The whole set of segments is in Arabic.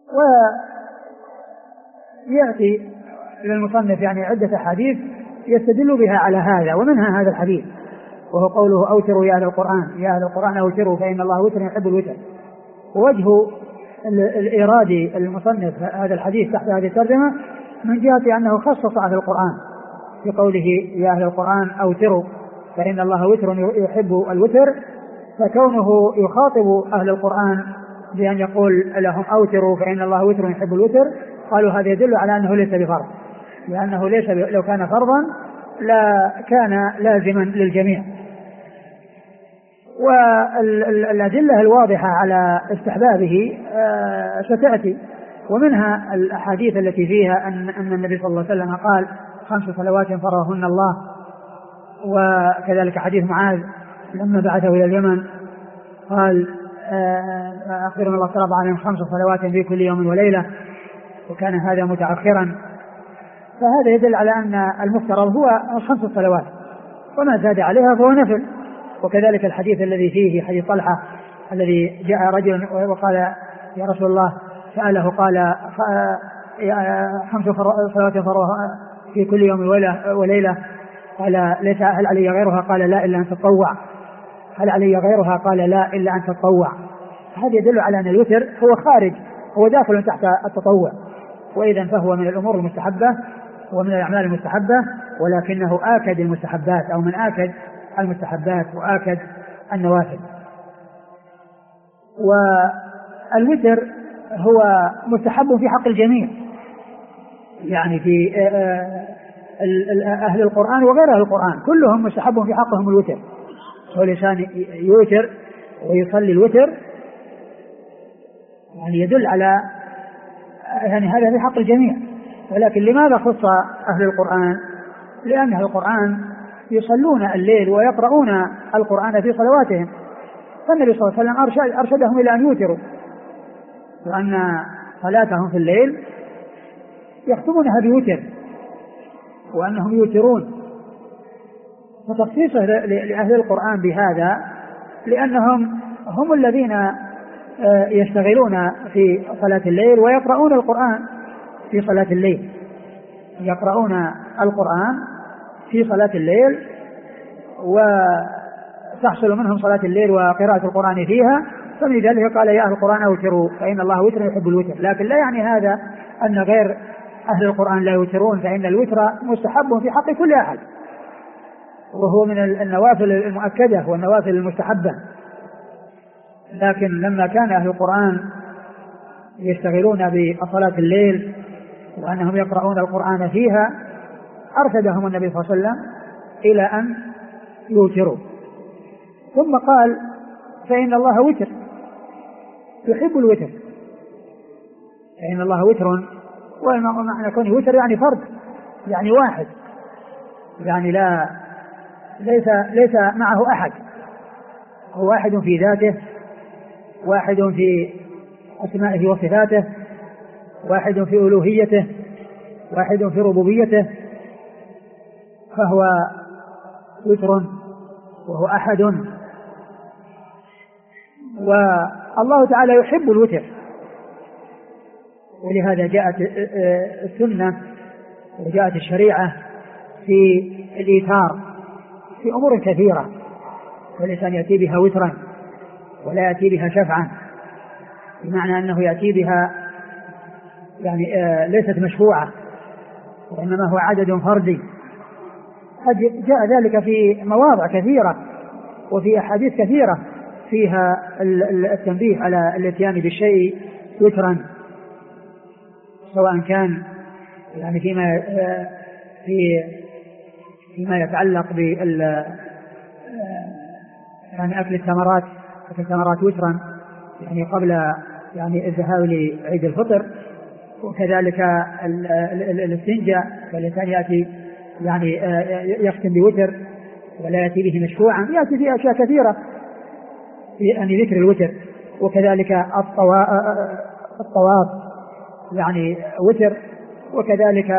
ويأتي للمصنف يعني عدة أحاديث يستدل بها على هذا، ومنها هذا الحديث وهو قوله أوتروا يا أهل القرآن، يا أهل القرآن أوتروا فإن الله وتر يحب الوتر. ووجه الإيراد المصنف هذا الحديث تحت هذه الترجمة من جهة أنه خصص أهل القرآن في قوله يا أهل القرآن أوتروا فإن الله وتر يحب الوتر، فكونه يخاطب أهل القرآن بأن يقول لهم أوتروا فإن الله وتر يحب الوتر، قالوا هذا يدل على أنه ليس بفرض، لأنه ليس لو كان فرضا لا كان لازما للجميع. والأدلة الواضحة على استحبابه ستأتي، ومنها الأحاديث التي فيها أن النبي صلى الله عليه وسلم قال 5 صلوات فرضهن الله، وكذلك حديث معاذ لما بعثه إلى اليمن قال أخبرنا الله فرض عليهم 5 صلوات في كل يوم وليلة، وكان هذا متأخرا، فهذا يدل على أن المفترض هو 5 صلوات وما زاد عليها فهو نفل. وكذلك الحديث الذي فيه حديث طلحة الذي جاء رجل وقال يا رسول الله سأله قال 5 صلوات فرضها في كل يوم وليلة، قال ليس هل علي غيرها؟ قال لا إلا أن تطوع. هل علي غيرها؟ قال لا إلا أن تطوع. هذا يدل على أن الوتر هو خارج، هو داخل تحت التطوع، وإذا فهو من الأمور المستحبة ومن الأعمال المستحبة، ولكنه آكد المستحبات أو من آكد المستحبات وآكد النوافل. والوتر هو مستحب في حق الجميع، يعني في أهل القرآن وغير أهل القرآن كلهم مستحب في حقهم الوتر، والإنسان يوتر ويصلي الوتر يعني يدل على يعني هذا في حق الجميع. ولكن لماذا خص أهل القرآن؟ لأن أهل القرآن يصلون الليل ويقرؤون القرآن في صلواتهم، فالنبي صلى الله عليه وسلم أرشدهم إلى أن يوتروا، وأن صلاتهم في الليل يختمونها بوتر وأنهم يوترون. فتخصيصه لأهل القرآن بهذا لأنهم هم الذين يشتغلون في صلاة الليل ويقرؤون القرآن في صلاة الليل، يقرؤون القرآن في صلاة الليل وتحصل منهم صلاة الليل وقراءة القرآن فيها، فمن ذلك قال يا أهل القرآن أوتروا فإن الله وتر يحب الوتر. لكن لا يعني هذا أن غير أهل القرآن لا يوترون، فإن الوتر مستحب في حق كل أحد، وهو من النوافل المؤكدة والنوافل المستحبة. لكن لما كان أهل القرآن يشتغلون بصلاة الليل وأنهم يقرؤون القرآن فيها أرشدهم النبي صلى الله عليه وسلم إلى أن يوتروا. ثم قال فإن الله وتر يحب الوتر، فإن الله وتر، ومعنى كونه وتر يعني فرد، يعني واحد، يعني ليس معه أحد، هو واحد في ذاته، واحد في أسمائه وصفاته، واحد في ألوهيته، واحد في ربوبيته، فهو وتر وهو أحد. والله تعالى يحب الوتر، ولهذا جاءت السنة وجاءت الشريعة في الإيثار في أمور كثيرة، والإنسان يأتي بها وترا ولا يأتي بها شفعا، بمعنى أنه يأتي بها يعني ليست مشفوعة وإنما هو عدد فردي. جاء ذلك في مواضع كثيرة وفي أحاديث كثيرة فيها التنبيه على الاتيان بالشيء وترا، سواء كان يعني فيما يتعلق يعني أكل الثمرات وترا، يعني قبل يعني الذهاب لعيد الفطر، وكذلك الاستنجاء، فالإنسان يأتي يعني يختم بوتر ولا يأتي به مشفوعا، يأتي فيه أشياء كثيرة يعني ذكر الوتر. وكذلك الطواف يعني وتر، وكذلك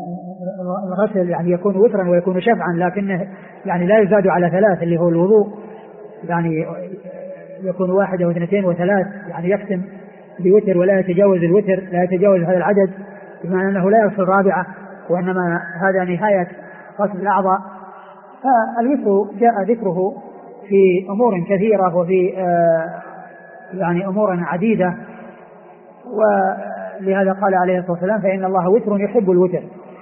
الغسل يعني يكون وترا ويكون شفعا، لكنه يعني لا يزاد على 3 اللي هو الوضوء يعني يكون 1 أو 2 أو 3 يعني يختم بوتر ولا يتجاوز الوتر، لا يتجاوز هذا العدد، بمعنى أنه لا يصل رابعة، وإنما هذا نهاية غسل الأعضاء. فالوتر جاء ذكره في أمور كثيرة وفي يعني أمور عديدة، ولهذا قال عليه الصلاة والسلام فإن الله وتر يحب الوتر.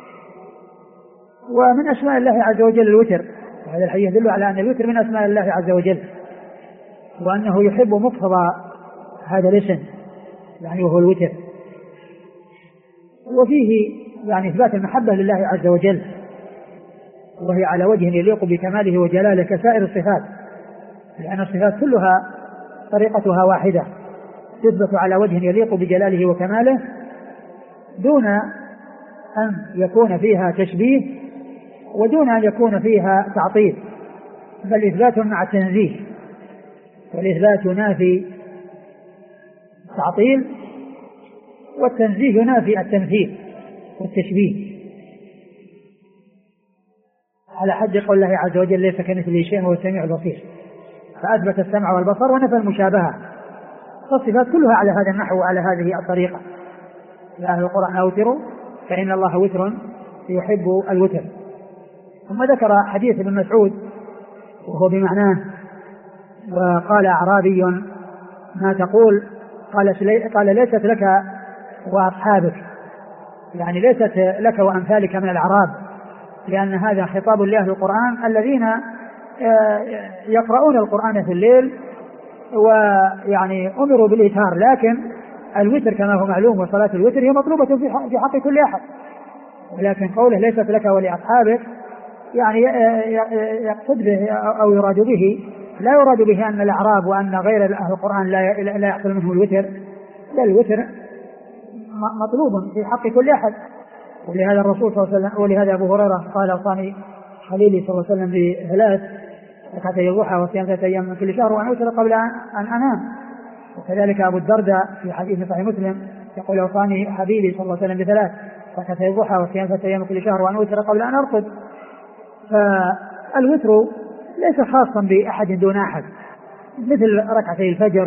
ومن أسماء الله عز وجل الوتر، وهذا الحديث يدل على أن الوتر من أسماء الله عز وجل، وأنه يحب مقتضى هذا الاسم يعني وهو الوتر. وفيه يعني إثبات المحبة لله عز وجل، وهي على وجه يليق بكماله وجلاله كسائر الصفات، لأن الصفات كلها طريقتها واحدة، تثبت على وجه يليق بجلاله وكماله دون أن يكون فيها تشبيه ودون أن يكون فيها تعطيل، بل إثبات مع التنزيه، والإثبات ينافي التعطيل، والتنزيه ينافي التمثيل والتشبيه، على حد قول الله عز وجل ليس كمثله شيء وهو السميع البصير، فأثبت السمع والبصر ونفى المشابهة. فالصفات كلها على هذا النحو وعلى هذه الطريقة. يا أهل القرآن أوتروا فإن الله وتر يحب الوتر. ثم ذكر حديث ابن مسعود وهو بمعناه، وقال أعرابي ما تقول؟ قال ليست لك وأصحابك، يعني ليست لك وأمثالك من الأعراب، لأن هذا خطاب لأهل القرآن الذين يقرؤون القرآن في الليل ويعني أمروا بالإيتار، لكن الوتر كما هو معلوم وصلاة الوتر هي مطلوبة في حق كل أحد، ولكن قوله ليست لك ولأصحابك يعني يقصد به أو يراد به، لا يراد به أن الأعراب وأن غير أهل القرآن لا يحصل منه الوتر، بل الوتر مطلوب في حق كل أحد. ولهذا الرسول صلى الله عليه وسلم، ولهذا أبو هريرة قال أوصاني خليلي صلى الله عليه وسلم ب3 ركعتي الضحى وصيام 3 أيام من كل شهر وأن أوتر قبل أن أنام. وكذلك أبو الدرداء في حديث صحيح مسلم يقول أوصاني حبيبي صلى الله عليه وسلم ب3 ركعتي الضحى وصيام 3 أيام من كل شهر وأن أوتر قبل أن أرقد. فالوتر ليس خاصا بأحد دون أحد، مثل ركعتي الفجر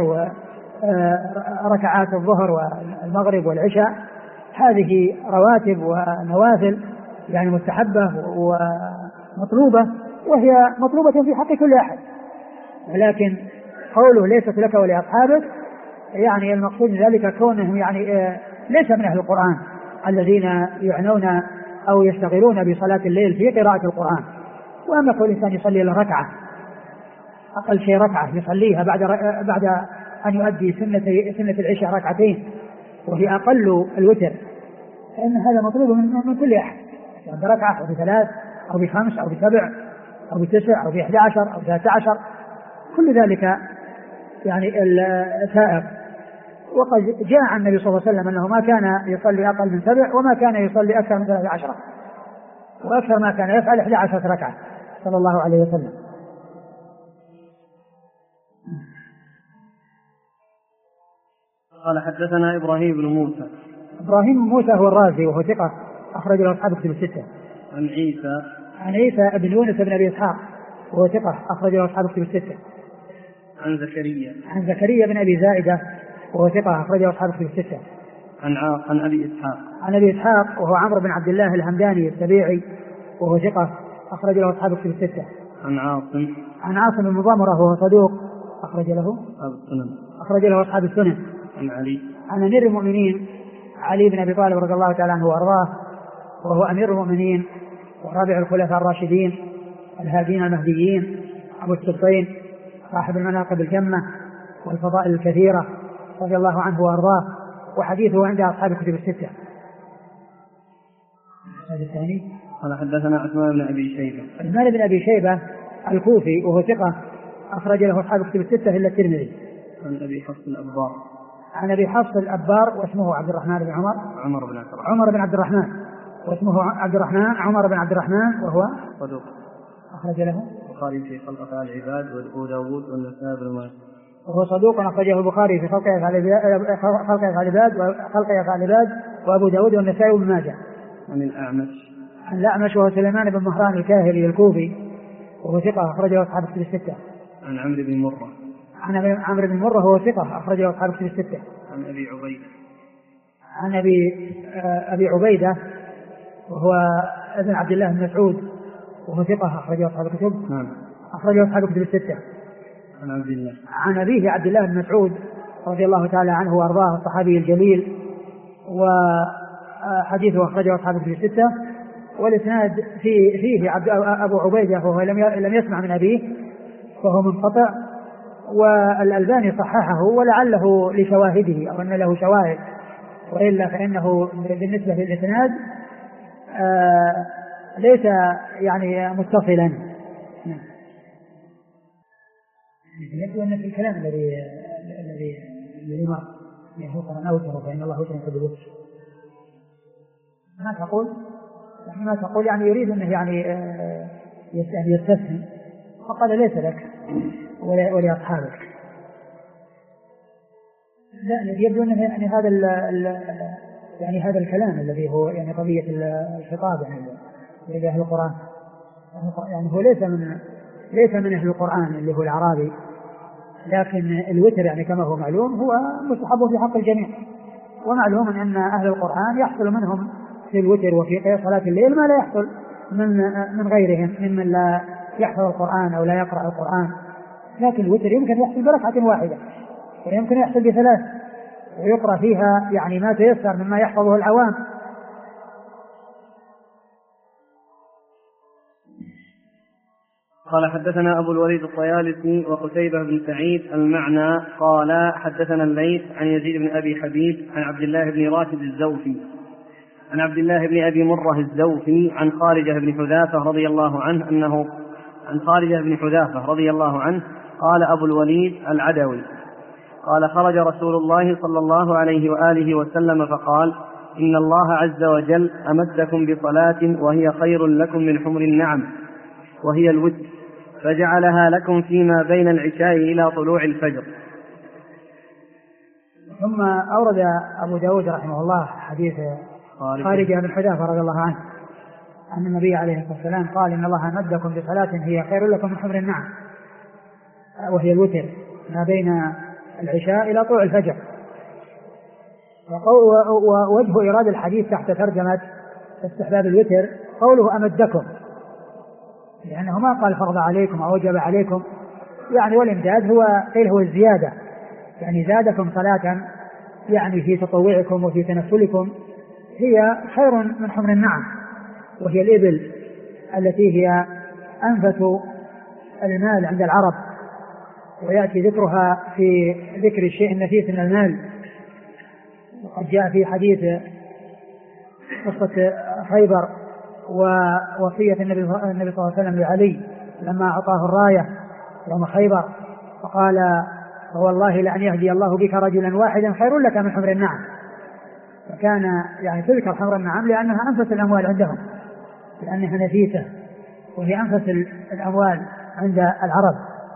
وركعات الظهر والمغرب والعشاء، هذه رواتب ونوافل يعني مستحبة ومطلوبة، وهي مطلوبة في حق كل أحد. ولكن قوله ليست لك ولأصحابك يعني المقصود ذلك كونهم يعني ليس من أهل القرآن الذين يعنون أو يشتغلون بصلاة الليل في قراءة القرآن. وأما كل إنسان يصلي له ركعة، أقل شيء ركعة يصليها بعد أن يؤدي سنة العشاء 2 ركعتين، وهي أقل الوتر، فإن هذا مطلوب من كل أحد، بركعة أو ب3 أو ب5 أو ب7 أو ب9 أو ب11 أو ب13، كل ذلك يعني سائر. وقد جاء عن النبي صلى الله عليه وسلم أنه ما كان يصلي أقل من 7 وما كان يصلي أكثر من 13، وأكثر ما كان يفعل 11 ركعة صلى الله عليه وسلم. قال حدثنا إبراهيم بن موسى. إبراهيم بن موسى هو الرازي وهو ثقة أخرج له أصحاب كتب الستة. عن عيسى بن يونس بن أبي إسحاق وهو ثقة أخرج له أصحاب كتب الستة. عن زكريا بن أبي زائدة وهو ثقة أخرج له أصحاب كتب الستة. عن أبي إسحاق وهو عمرو بن عبد الله الهمداني السبيعي وهو ثقة أخرج له أصحاب كتب الستة. عن عاصم بن مضامرة وهو صدوق أخرج له أصحاب السنن. عن أمير المؤمنين علي بن أبي طالب رضي الله تعالى عنه وأرضاه، وهو أمير المؤمنين ورابع الخلفاء الراشدين الهادين المهديين أبو السبطين صاحب المناقب الجمة والفضائل الكثيرة رضي الله عنه وأرضاه، وحديثه عند أصحاب الكتب الستة. هذا الثاني. قال حدثنا عثمان بن أبي شيبة الكوفي وهو ثقة أخرج له أصحاب الكتب الستة إلا الترمذي. عن أبي حفص الأبار واسمه عبد الرحمن بن عمر بن عبد الرحمن واسمه عبد الرحمن عمر بن عبد الرحمن وهو صدوق أخرج له البخاري في خلق أفعال العباد وأبو داود والنسائي بن ماجه. وهو صدوق أخرجه البخاري في خلق أفعال العباد وأبو داود والنسائي بن ماجه. عن الأعمش وهو سليمان بن مهران الكاهلي الكوفي وهو ثقة أخرجه أصحاب الكتب الستة. عن عمرو بن مرة. عن عمرو بن مرة هو ثقة أخرجه أصحاب الكتب الستة. عن أبي عبيدة. عن أبي عبيدة وهو ابن عبد الله بن مسعود وهو ثقة أخرجه أصحاب الكتب. أخرجه أصحاب الكتب الستة. عن عبد الله. عن أبيه عبد الله بن مسعود رضي الله تعالى عنه وأرضاه الصحابي الجليل، وحديثه أخرجه أصحاب الكتب الستة. والإسناد فيه أبو عبيدة وهو لم يسمع من أبيه فهو منقطع، والألباني صححه ولعله لشواهده أو أن له شواهد، وإلا فإنه بالنسبة للإسناد ليس يعني متصلا. يبدو أن في الكلام الذي مر يهوطا أوتر فإن الله وتر يحب الوتر. ما تقول يعني يريد أنه يعني يستفهم، فقال ليس لك ولأصحابك. لا يبدو أنه يعني هذا الكلام الذي هو يعني قضية الخطاب يعني أهل القرآن، يعني هو ليس من أهل القرآن اللي هو الأعرابي، لكن الوتر يعني كما هو معلوم هو مستحب في حق الجميع، ومعلوم أن أهل القرآن يحصل منهم في الوتر وفي صلاة الليل ما لا يحصل من غيرهم ممن لا يحفظ القرآن أو لا يقرأ القرآن. لكن الوتر يمكن يحصل بركعة واحدة ويمكن يحصل بثلاث، ويقرأ فيها يعني ما تيسر مما يحفظه العوام. قال حدثنا أبو الوليد الطيالسي وقتيبة بن سعيد المعنى قال حدثنا الليث عن يزيد بن أبي حبيب عن عبد الله بن راشد الزوفي عن عبد الله بن أبي مرة الزوفي عن خارجة بن حذافة رضي الله عنه قال أبو الوليد العدوي قال خرج رسول الله صلى الله عليه وآله وسلم فقال إن الله عز وجل أمدكم بصلاة وهي خير لكم من حمر النعم وهي الوتر، فجعلها لكم فيما بين العشاء إلى طلوع الفجر. ثم أورد أبو داود رحمه الله حديث خارجة بن حذافة رضي الله عنه أن النبي عليه الصلاة والسلام قال إن الله أمدكم بصلاة هي خير لكم من حمر النعم وهي الوتر ما بين العشاء إلى طلوع الفجر. ووجه إرادة الحديث تحت ترجمة استحباب الوتر قوله أمدكم، لأنه ما قال فرض عليكم أو وجب عليكم، يعني والإمداد هو الزيادة، يعني زادكم صلاة يعني في تطوعكم وفي تنفلكم هي خير من حمر النعم، وهي الإبل التي هي أنفس المال عند العرب، ويأتي ذكرها في ذكر الشيء النفيس من المال. وقد جاء في حديث قصة خيبر ووصية النبي صلى الله عليه وسلم لعلي لما أعطاه الراية يوم خيبر فقال والله لأن يهدي الله بك رجلا واحدا خير لك من حمر النعم، فكان يعني تذكر حمر النعم لأنها أنفس الأموال عندهم، لأنها نفيسة وهي أنفس الأموال عند العرب.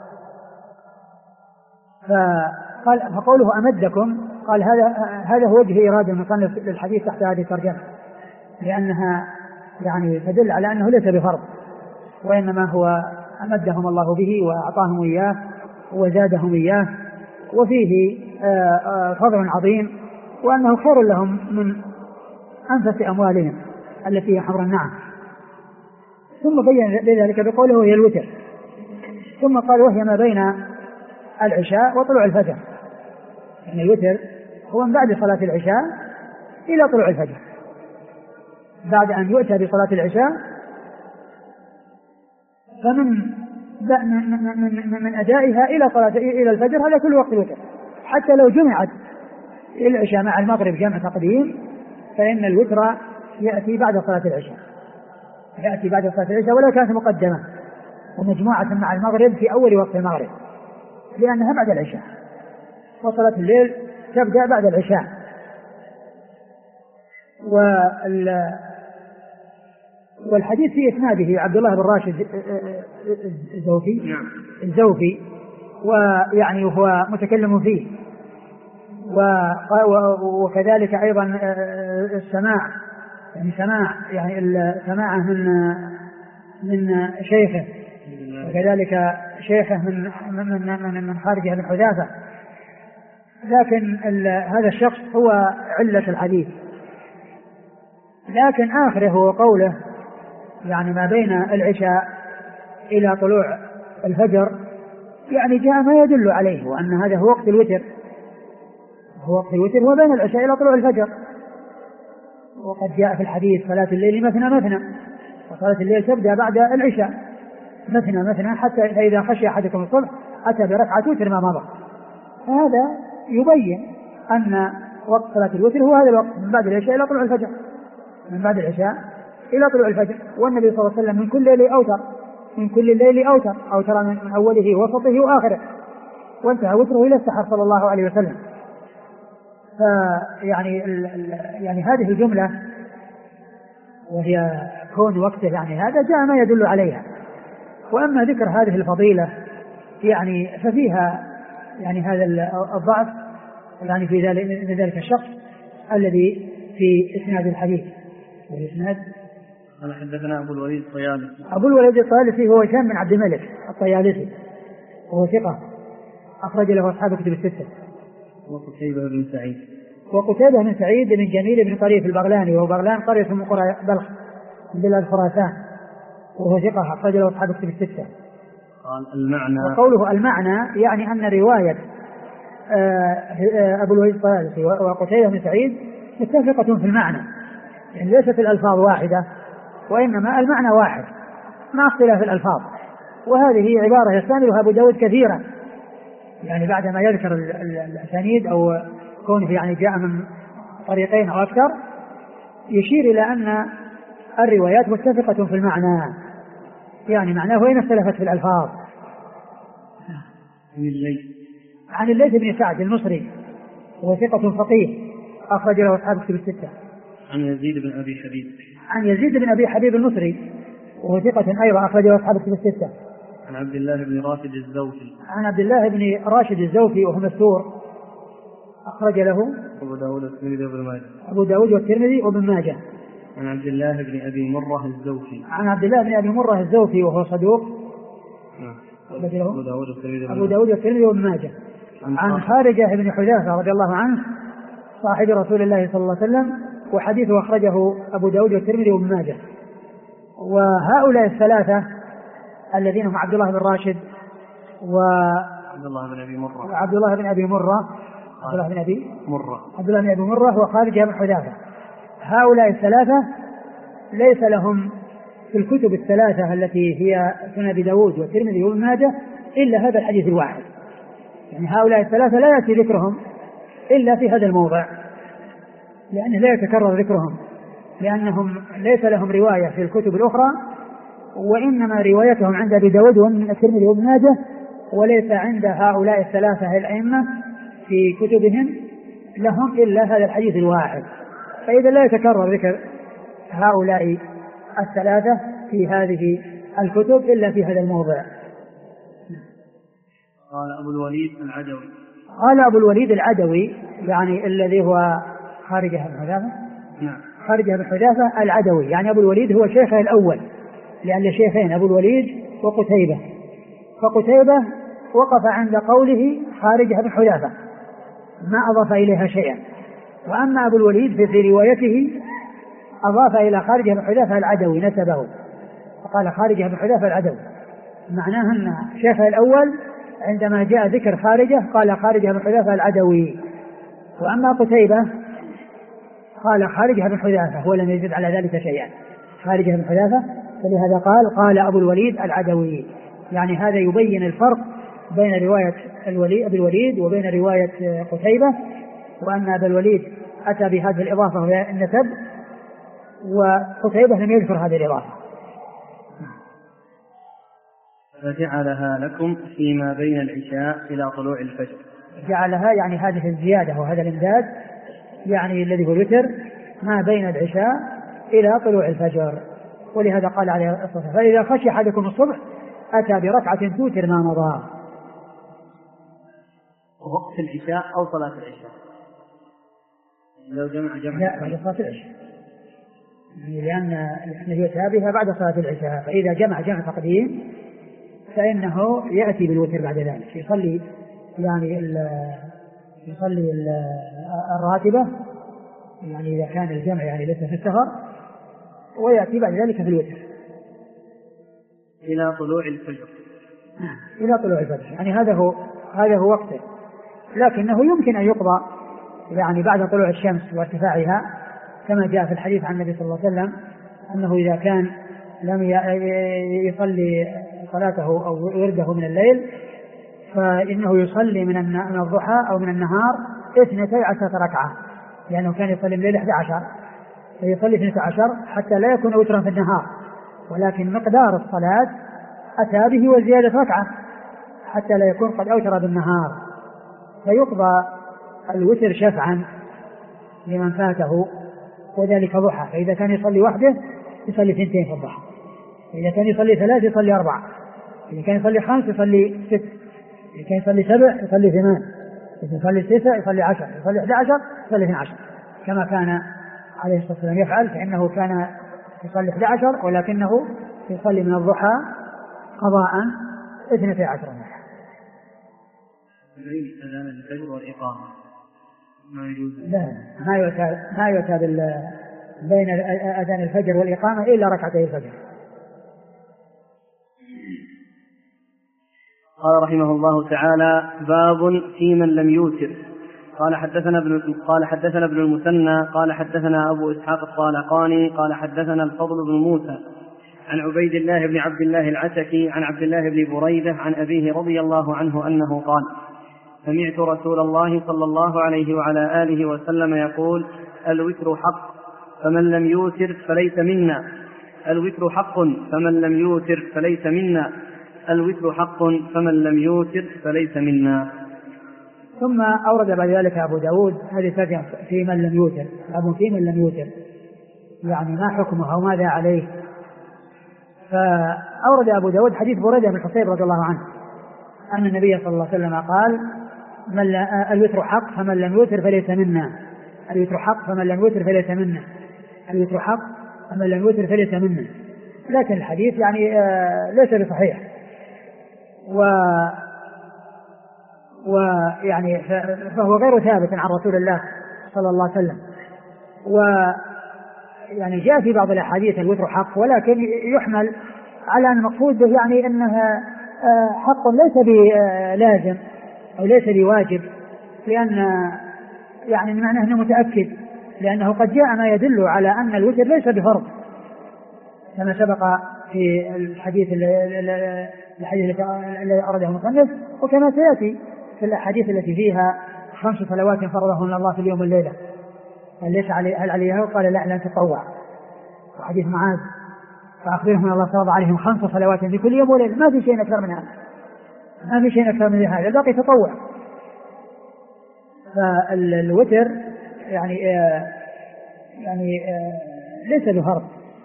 فقوله أمدكم قال هذا هو وجه إرادة المصنف للحديث تحت هذه الترجمة، لأنها يعني تدل على أنه ليس بفرض، وإنما هو أمدهم الله به وأعطاهم إياه وزادهم إياه، وفيه فضل عظيم، وأنه خير لهم من أنفس أموالهم التي هي حمر النعم. ثم بين ذلك بقوله هي الوتر، ثم قال وهي ما بين العشاء وطلوع الفجر، يعني الوتر هو من بعد صلاة العشاء إلى طلوع الفجر، بعد أن يؤتى بصلاة العشاء من أدائها إلى الفجر هذا كل وقت الوتر، حتى لو جمعت العشاء مع المغرب جمع تقديم فإن الوتر يأتي بعد صلاة العشاء، ولو كانت مقدمة ومجموعة مع المغرب في أول وقت المغرب، لأنها بعد العشاء، وصلاة الليل تبدأ بعد العشاء. والحديث في إسناده عبد الله بن راشد الزوفي ويعني هو متكلم فيه، وكذلك أيضا السماع يعني سماعه من شيخه، وكذلك شيخه من خارجة بن حذافة، لكن هذا الشخص هو علة الحديث. لكن آخره هو قوله يعني ما بين العشاء إلى طلوع الفجر، يعني جاء ما يدل عليه، وأن هذا هو وقت الوتر، هو وقت الوتر هو بين العشاء إلى طلوع الفجر. وقد جاء في الحديث صلاة الليل مثنى مثنى، وصلاة الليل تبدأ بعد العشاء مثنى مثنى، حتى إذا خشي أحدكم الصبح أتى بركعة وتر ما مضى. هذا يبين أن وقت صلاة الوتر هو هذا الوقت من بعد العشاء إلى طلوع الفجر، من بعد العشاء إلى طلوع الفجر. والنبي صلى الله عليه وسلم من كل ليل أوتر، من كل الليل أوتر من أوله ووسطه وآخره، وانتهى وتره إلى السحر صلى الله عليه وسلم. يعني هذه الجملة وهي كون وقته يعني هذا جاء ما يدل عليها. وأما ذكر هذه الفضيلة يعني ففيها يعني هذا الضعف يعني في ذلك الشخص الذي في إسناد الحديث. والإسناد قال حدثنا أبو الوليد الطيالسي. أبو الوليد الطيالسي هو هشام بن عبد الملك الطيالسي، وهو ثقة أخرج له أصحاب كتب الستة. وقتيبة بن سعيد. وقتيبة بن سعيد بن جميل بن طريف البغلاني، وهو بغلان قرية من قرى بلخ من بلاد خراسان، وهو ثقة أخرج له أصحاب كتب الستة. قال المعنى، وقوله المعنى يعني أن رواية أبو الوليد الطيالسي وقتيبة بن سعيد متفقة في المعنى، يعني ليست الألفاظ واحدة، وإنما المعنى واحد مع اختلاف الألفاظ. وهذه عبارة يستعملها أبو داود كثيرا، يعني بعدما يذكر الأسانيد أو كونه يعني جاء من طريقين أو أكثر يشير إلى أن الروايات متفقة في المعنى، يعني معناه وإن اختلفت في الألفاظ. عن الليث بن سعد المصري وهو ثقة فقيه أخرج له أصحاب كتب الستة. عن يزيد بن أبي حبيب. عن يزيد بن أبي حبيب المصري وهو ثقة أيضا أخرج له أصحاب كتب الستة. عن عبد الله بن راشد الزوفي. عن عبد الله بن راشد الزوفي وهو مستور أخرج له أبو داود والترمذي وابن ماجه. أبو داود والترمذي وابن ماجه. عن عبد الله بن أبي مرة الزوفي. عن عبد الله بن أبي مرة الزوفي وهو صدوق. أبو داود والترمذي وابن ماجه. عن خارجة بن حذافة رضي الله عنه صاحب رسول الله صلى الله عليه وسلم، وحديثه أخرجه أبو داود والترمذي وابن ماجه. وهؤلاء الثلاثة الذين هم عبد الله بن راشد وعبد الله بن أبي مرة عبد الله بن أبي مرة وخارجة بن حذافة، هؤلاء الثلاثة ليس لهم في الكتب الثلاثة التي هي سنن أبي داود والترمذي وابن ماجه إلا هذا الحديث الواحد. يعني هؤلاء الثلاثة لا يأتي ذكرهم إلا في هذا الموضع، لأنه لا يتكرر ذكرهم، لأنهم ليس لهم رواية في الكتب الأخرى، وإنما روايتهم عند أبي داود والترمذي وابن ماجه، وليس عند هؤلاء الثلاثة الأئمة في كتبهم لهم إلا هذا الحديث الواحد. فإذا لا يتكرر ذكر هؤلاء الثلاثة في هذه الكتب إلا في هذا الموضع. قال أبو الوليد العدوي. قال أبو الوليد العدوي يعني الذي هو خارجة بن حذافة. نعم. خارجة بن حذافة العدوي، يعني أبو الوليد هو شيخه الأول، لأن شيخين أبو الوليد وقتيبة، فقتيبة وقف عند قوله خارجة بن حذافة ما أضاف إليها شيئا، وأما أبو الوليد في روايته أضاف إلى خارجة بن حذافة العدوي نسبه، فقال خارجة بن حذافة العدوي، معناه أن شيخه الأول عندما جاء ذكر خارجة قال خارجة بن حذافة العدوي، وأما قتيبة قال خارجة بن حذافة ولم يزد على ذلك شيئا، خارجة بن حذافة، فلهذا قال أبو الوليد العدوي. يعني هذا يبين الفرق بين رواية أبي الوليد وبين رواية قتيبة، وأن أبا الوليد أتى بهذه الإضافة وهي النسب، وقتيبة لم يذكر هذه الإضافة. فجعلها لكم فيما بين العشاء إلى طلوع الفجر. جعلها يعني هذه الزيادة وهذا الإمداد، يعني الذي هو الوتر ما بين العشاء إلى طلوع الفجر. ولهذا قال عليه الصلاة والسلام فإذا خشي أحدكم الصبح أتى بركعة توتر ما مضى. وقت العشاء أو صلاة العشاء؟ لو جمع لا بعد صلاة العشاء، لأن يتابعها بعد صلاة العشاء، فإذا جمع تقديم فإنه يأتي بالوتر بعد ذلك، يصلي يعني الراتبة، يعني إذا كان الجمع يعني ليس في السفر، ويأتي بعد ذلك في الوتر إلى طلوع الفجر. إلى طلوع الفجر، يعني هذا هو وقته، لكنه يمكن أن يقضى يعني بعد طلوع الشمس وارتفاعها، كما جاء في الحديث عن النبي صلى الله عليه وسلم أنه إذا كان لم يصلي صلاته أو ورده من الليل فإنه يصلي من الضحى أو من النهار 12 ركعة، لأنه كان يصلي من الليل 11 فيصلي 12 حتى لا يكون وترا في النهار، ولكن مقدار الصلاة أتى به وزيادة ركعة حتى لا يكون قد أوتر بالنهار، فيقضى الوتر شفعا لمن فاته، وذلك ضحى. فإذا كان يصلي وحده يصلي 2 في الضحى، إذا كان يصلي 3 يصلي 4، إذا كان يصلي 5 يصلي 6، إذا كان يصلي 7 يصلي 8، إذا يصلي 9 يصلي 10، يصلي 11 يصلي 12، كما كان عليه الصلاة والسلام يفعل، فإنه كان يصلي 11 ولكنه يصلي من الضحى قضاء 12 ركعة. أذان الفجر والإقامة ما يجوز؟ لا، ما يؤتى بين أذان الفجر والإقامة إلا ركعتي الفجر. قال رحمه الله تعالى: باب في من لم يوتر. قال حدثنا ابن المثنى قال حدثنا أبو إسحاق الطالقاني قال حدثنا الفضل بن موسى عن عبيد الله بن عبد الله العتكي عن عبد الله بن بريدة عن أبيه رضي الله عنه أنه قال: سمعت رسول الله صلى الله عليه وعلى آله وسلم يقول: الوتر حق فمن لم يوتر فليس منا، الوتر حق فمن لم يوتر فليس منا، الوتر حق فمن لم يوتر فليس منا. ثم أورد بعد ذلك أبو داود هذه ترجمة في من لم يوتر، أبو في من لم يوتر يعني ما حكمه أو ماذا عليه. فأورد أبو داود حديث بريدة بن الحصيب رضي الله عنه أن النبي صلى الله عليه وسلم قال: الوتر حق فمن لم يوتر فليس منا، الوتر حق فمن لم يوتر فليس منا، الوتر حق فمن لم يوتر فليس منا. لكن الحديث يعني ليس بصحيح، ويعني فهو غير ثابت عن رسول الله صلى الله عليه وسلم. ويعني جاء في بعض الأحاديث الوتر حق، ولكن يحمل على أن المقصود به يعني أنها حق ليس بلازم أو ليس بواجب، لأن يعني معناه أنه متأكد، لأنه قد جاء ما يدل على أن الوتر ليس بفرض كما سبق في الحديث الذي أرده المصنف، وكما سيأتي في الأحاديث التي فيها 5 صلوات فرضهن الله في اليوم والليلة، هل عليها؟ قال: لا، لن تطوع. وحديث معاذ: فأخبرهم الله فرض عليهم 5 صلوات في كل يوم وليلة. ما في شيء أكثر من هذا، ما في شيء أكثر من هذا، الباقي تطوع. فالوتر يعني ليس بفرض.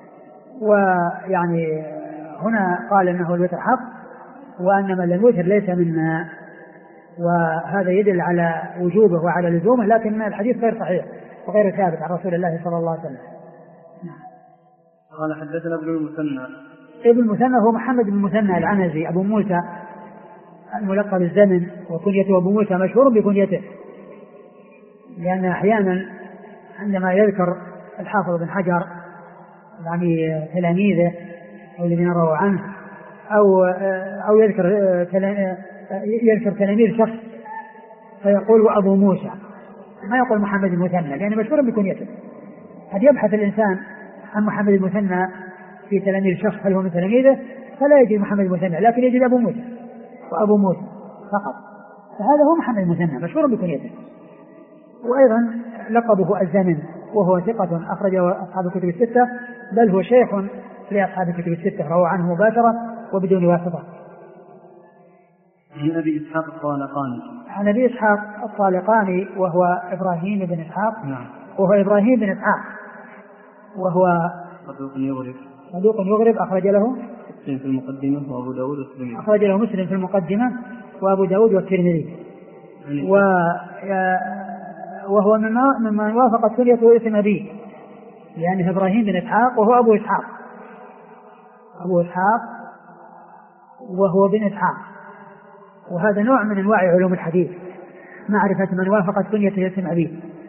ويعني هنا قال انه الوتر حق وان من لم يوتر ليس منا، وهذا يدل على وجوبه وعلى لزومه، لكن الحديث غير صحيح وغير ثابت عن رسول الله صلى الله عليه وسلم. قال حدثنا ابن المثنى. ابن المثنى هو محمد بن المثنى العنزي أبو موسى الملقب الزمن، وكنيته أبو موسى مشهور بكنيته، لأن أحيانا عندما يذكر الحافظ بن حجر يعني تلاميذه أو الذين رووا عنه أو يذكر تلاميذ شخص فيقول وأبو موسى، ما يقول محمد المثنى، لأنه مشهور بكنيته. قد يبحث الإنسان عن محمد المثنى في تلاميذ شخص هل هو من تلاميذه فلا يجد محمد المثنى، لكن يجد أبو موسى وأبو موسى فقط، فهذا هو محمد المثنى مشهور بكنيته. وأيضا لقبه الزمن، وهو ثقة أخرجه أصحاب الكتب الستة، بل هو شيخ لأصحاب الكتب الستة، روى عنه مباشرة وبدون واسطة. عن أبي إسحاق الطالقاني. عن أبي إسحاق الطالقاني وهو إبراهيم بن إسحاق. نعم. وهو إبراهيم بن إسحاق وهو صدوق يغرب أخرج له مسلم في المقدمة وأبو داود والترمذي. أخرج له مسلم في المقدمة وأبو داود والترمذي. وهو ممن وافقت كنيته اسم أبيه، لأنه إبراهيم بن إسحاق وهو أبو إسحاق وهو بن إسحاق، وهذا نوع من أنواع علوم الحديث، معرفة من وافقت كنيته اسم أبيه،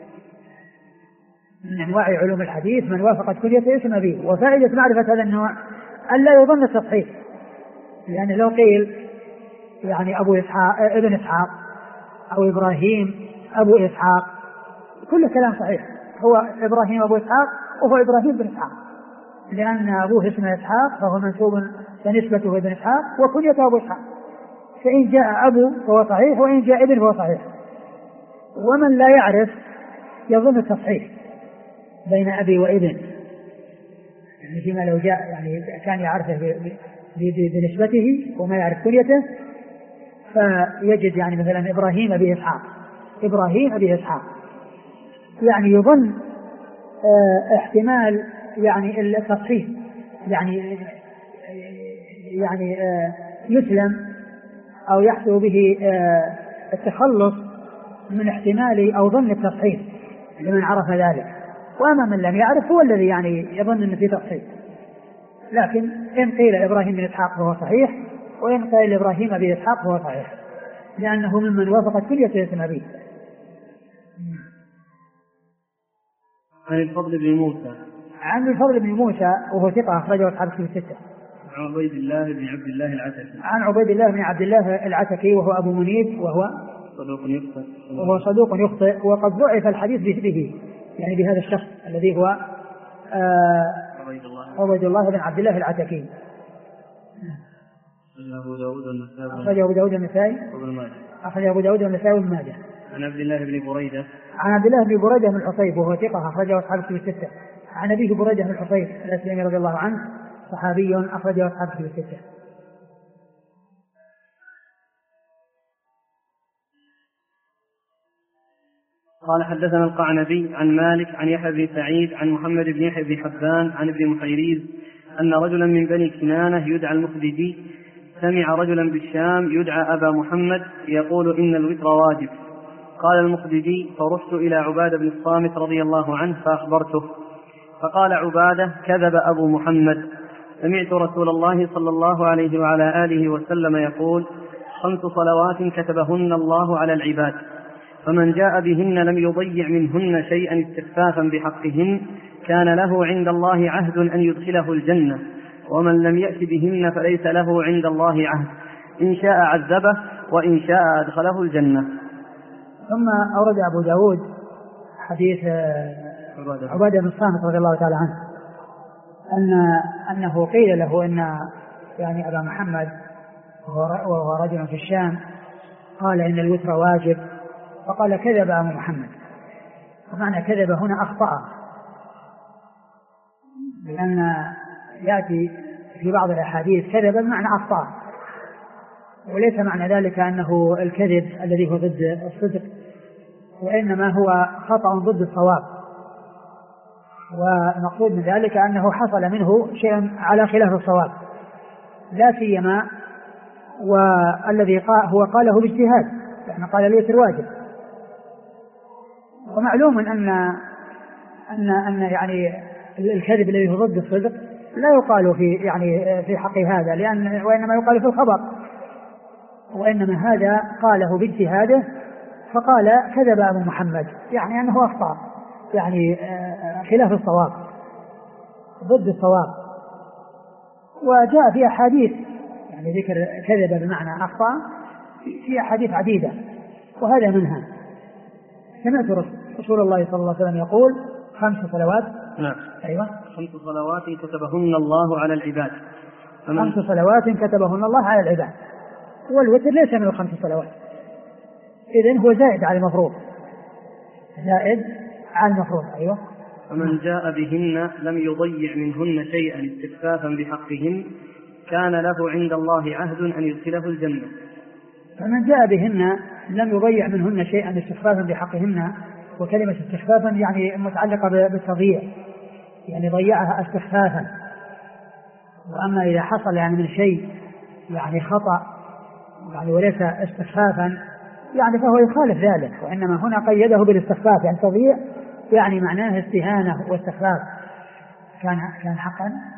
من أنواع علوم الحديث من وافقت كنيته اسم أبيه. وفائدة معرفة هذا النوع ألا يظن التصحيح، لأن لو قيل يعني أبو إسحاق ابن إسحاق أو إبراهيم أبو إسحاق كل كلام صحيح، هو إبراهيم أبو إسحاق وهو إبراهيم بن إسحاق، لأن أبوه اسمه إسحاق فهو منسوب فنسبته ابن إسحاق وكنيته أبو إسحاق، فإن جاء أبو فهو صحيح وإن جاء ابن فهو صحيح. ومن لا يعرف يظن التصحيح بين أبي وابن، يعني فيما لو جاء يعني كان يعرفه بنسبته وما يعرف كنيته، فيجد يعني مثلا إبراهيم أبي إسحاق، إبراهيم أبي إسحاق، يعني يظن احتمال يعني التصحيح، يعني يسلم أو يحصل به التخلص من احتمال أو ظن التصحيح لمن عرف ذلك. وأما من لم يعرف هو الذي يعني يظن أن في تصحيح. لكن إن قيل إبراهيم بن إسحاق فهو صحيح، وإن قيل إبراهيم أبي إسحاق فهو صحيح، لأنه ممن وافقت كنيته اسم أبيه. عن الفضل بن موسى، عن الفضل بن موسى وهو ثقة أخرجه أصحاب الكتب الستة. عن عبيد الله بن عبد الله العتكي، عن عبيد الله بن عبد الله العتكي وهو أبو منيب وهو صدوق يخطئ وقد ضعف الحديث به، يعني بهذا الشخص الذي هو عبيد الله بن عبد الله العتكي. أخرجه أبو داود النسائي وابن ماجه. عن عبد الله بن بريدة، عن عبد الله بن بريدة بن الحصيب وهو ثقة أخرجه أصحاب الكتب الستة. عن أبيه بريدة بن الحصيب الأسلمي رضي الله عنه صحابي أخرجه أصحاب الكتب الستة. قال حدثنا القعنبي عن مالك عن يحيى بن سعيد عن محمد بن يحيى بن حبان عن ابن محيريز أن رجلا من بني كنانة يدعى المخددي سمع رجلا بالشام يدعى أبا محمد يقول إن الوتر واجب. قال المخددي فرحت إلى عبادة بن الصامت رضي الله عنه فأخبرته، فقال عبادة كذب أبو محمد، سمعت رسول الله صلى الله عليه وعلى آله وسلم يقول 5 صلوات كتبهن الله على العباد، فمن جاء بهن لم يضيع منهن شيئا استخفافا بحقهن كان له عند الله عهد أن يدخله الجنة، ومن لم يأت بهن فليس له عند الله عهد، إن شاء عذبه وإن شاء أدخله الجنة. ثم أورد أبو داود حديث عبادة بن الصامت رضي الله تعالى عنه أنه قيل له أن يعني أبا محمد وهو رجل في الشام قال إن الوتر واجب، فقال كذب أبو محمد. ومعنى كذب هنا أخطأ، لأن يأتي في بعض الأحاديث كذب بمعنى أخطأ، وليس معنى ذلك أنه الكذب الذي هو ضد الصدق، وإنما هو خطأ ضد الصواب، والمقصود من ذلك أنه حصل منه شيء على خلاف الصواب، لا سيما والذي هو قاله باجتهاد، يعني قال الوتر واجب. ومعلوم أن يعني الكذب الذي هو ضد الصدق لا يقال في حق هذا، وإنما يقال في الخبر، وإنما هذا قاله باجتهاده، فقال كذب أبو محمد، يعني أنه أخطأ، يعني خلاف الصواب ضد الصواب. وجاء في أحاديث يعني ذكر كذب بمعنى أخطأ في أحاديث عديدة، وهذا منها. سمعت رسول الله صلى الله عليه وسلم يقول 5 صلوات. نعم. أيوة. 5 صلوات كتبهن الله على العباد. 5 صلوات كتبهن الله على العباد، والوتر ليس من 5 صلوات، إذن هو زائد على المفروض، زائد على المفروض. أيوة. فمن جاء بهن لم يضيع منهن شيئا استخفافا بحقهن كان له عند الله عهد أن يدخله الجنة. فمن جاء بهن لم يضيع منهن شيئا استخفافا بحقهن، وكلمة استخفافا يعني متعلقة بالتضييع، يعني ضيعها استخفافا. وأما إذا حصل يعني من شيء يعني خطأ يعني وليس استخفافا يعني فهو يخالف ذلك، وإنما هنا قيده بالاستخفاف، يعني تضييع يعني معناه استهانة واستخفاف. كان حقا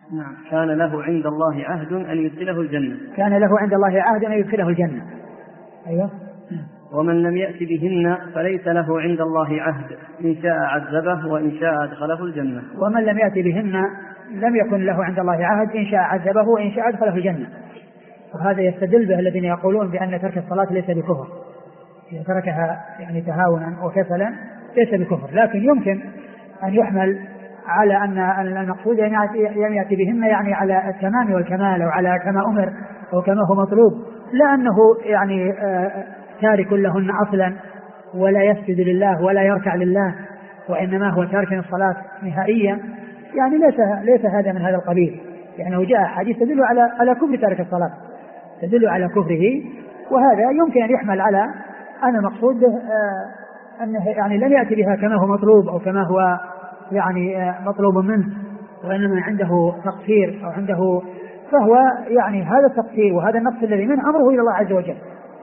نعم. كان له عند الله عهد أن يدخله الجنة. كان له عند الله عهد أن يدخله الجنة. أيوة. ومن لم يأت بهن فليس له عند الله عهد، إن شاء عذبه وإن شاء أدخله الجنة. ومن لم يأت بهن لم يكن له عند الله عهد، إن شاء عذبه وإن شاء أدخله الجنة. وهذا يستدل به الذين يقولون بأن ترك الصلاة ليس بكفر، إذا تركها يعني تهاونا وكسلا ليس بكفر، لكن يمكن أن يحمل على أن المقصود أن يأتي بهن يعني على التمام والكمال، أو على كما أمر أو كما هو مطلوب، لا أنه يعني تارك لهن أصلا ولا يسجد لله ولا يركع لله، وإنما هو تارك الصلاة نهائيا، يعني ليس هذا من هذا القبيل، لأنه يعني جاء حديث تدل على كفر تارك الصلاة، تدل على كفره، وهذا يمكن أن يحمل على أن المقصود أنه يعني لم يأتي بها كما هو مطلوب أو كما هو يعني مطلوب منه، وإنما عنده تقصير أو عنده، فهو يعني هذا التقصير وهذا النقص الذي منه أمره إلى الله عز وجل.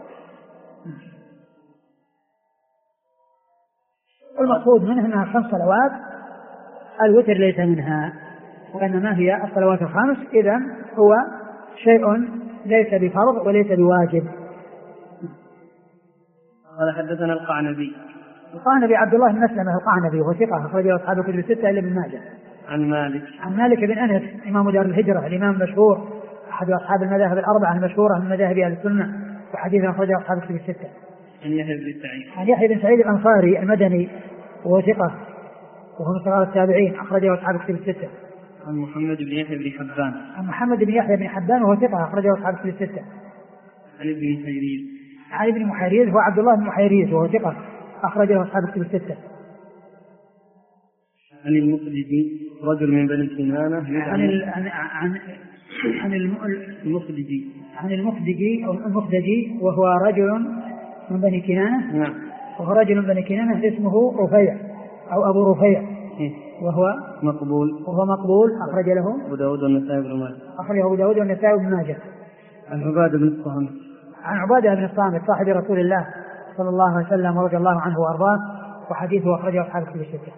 المقصود منه أنها 5 صلوات، الوتر ليس منها، وإنما هي الصلوات الخمس، إذن هو شيء ليس بفرض وليس بواجب. قال حدثنا القعنبي عبد الله بن مسلمة القعنبي وهو ثقة أخرجه أصحاب الكتب الستة إلا ابن ماجه. عن مالك بن أنس إمام دار الهجرة الإمام المشهور أحد أصحاب المذاهب الأربعة المشهورة من مذاهب أهل السنة، وحديث أخرجه أصحاب الكتب الستة. عن يحيى بن سعيد الأنصاري المدني وهو ثقة وهو من صغار التابعين أخرجه أصحاب الكتب الستة. عن محمد بن يحيى بن حبان وهو ثقة أخرجه أصحاب الكتب الستة. عن ابن محيريز هو عبد الله بن محيريز وهو ثقة أخرجه أصحاب الكتب الستة. عن المخدجي رجل من بني كنانة. عن المخدجي وهو رجل من بني كنانة. نعم. وهو رجل من بني كنانة اسمه رفيع أو أبو رفيع، وهو مقبول أخرج له أبو داود والنسائي بن ماجه. أخرجه أبو داود والنسائي بن ماجه. عن عبادة بن الصامت صاحب رسول الله صلى الله عليه وسلم ورضي الله عنه وأرضاه، وحديثه أخرجه أصحاب الكتب الستة.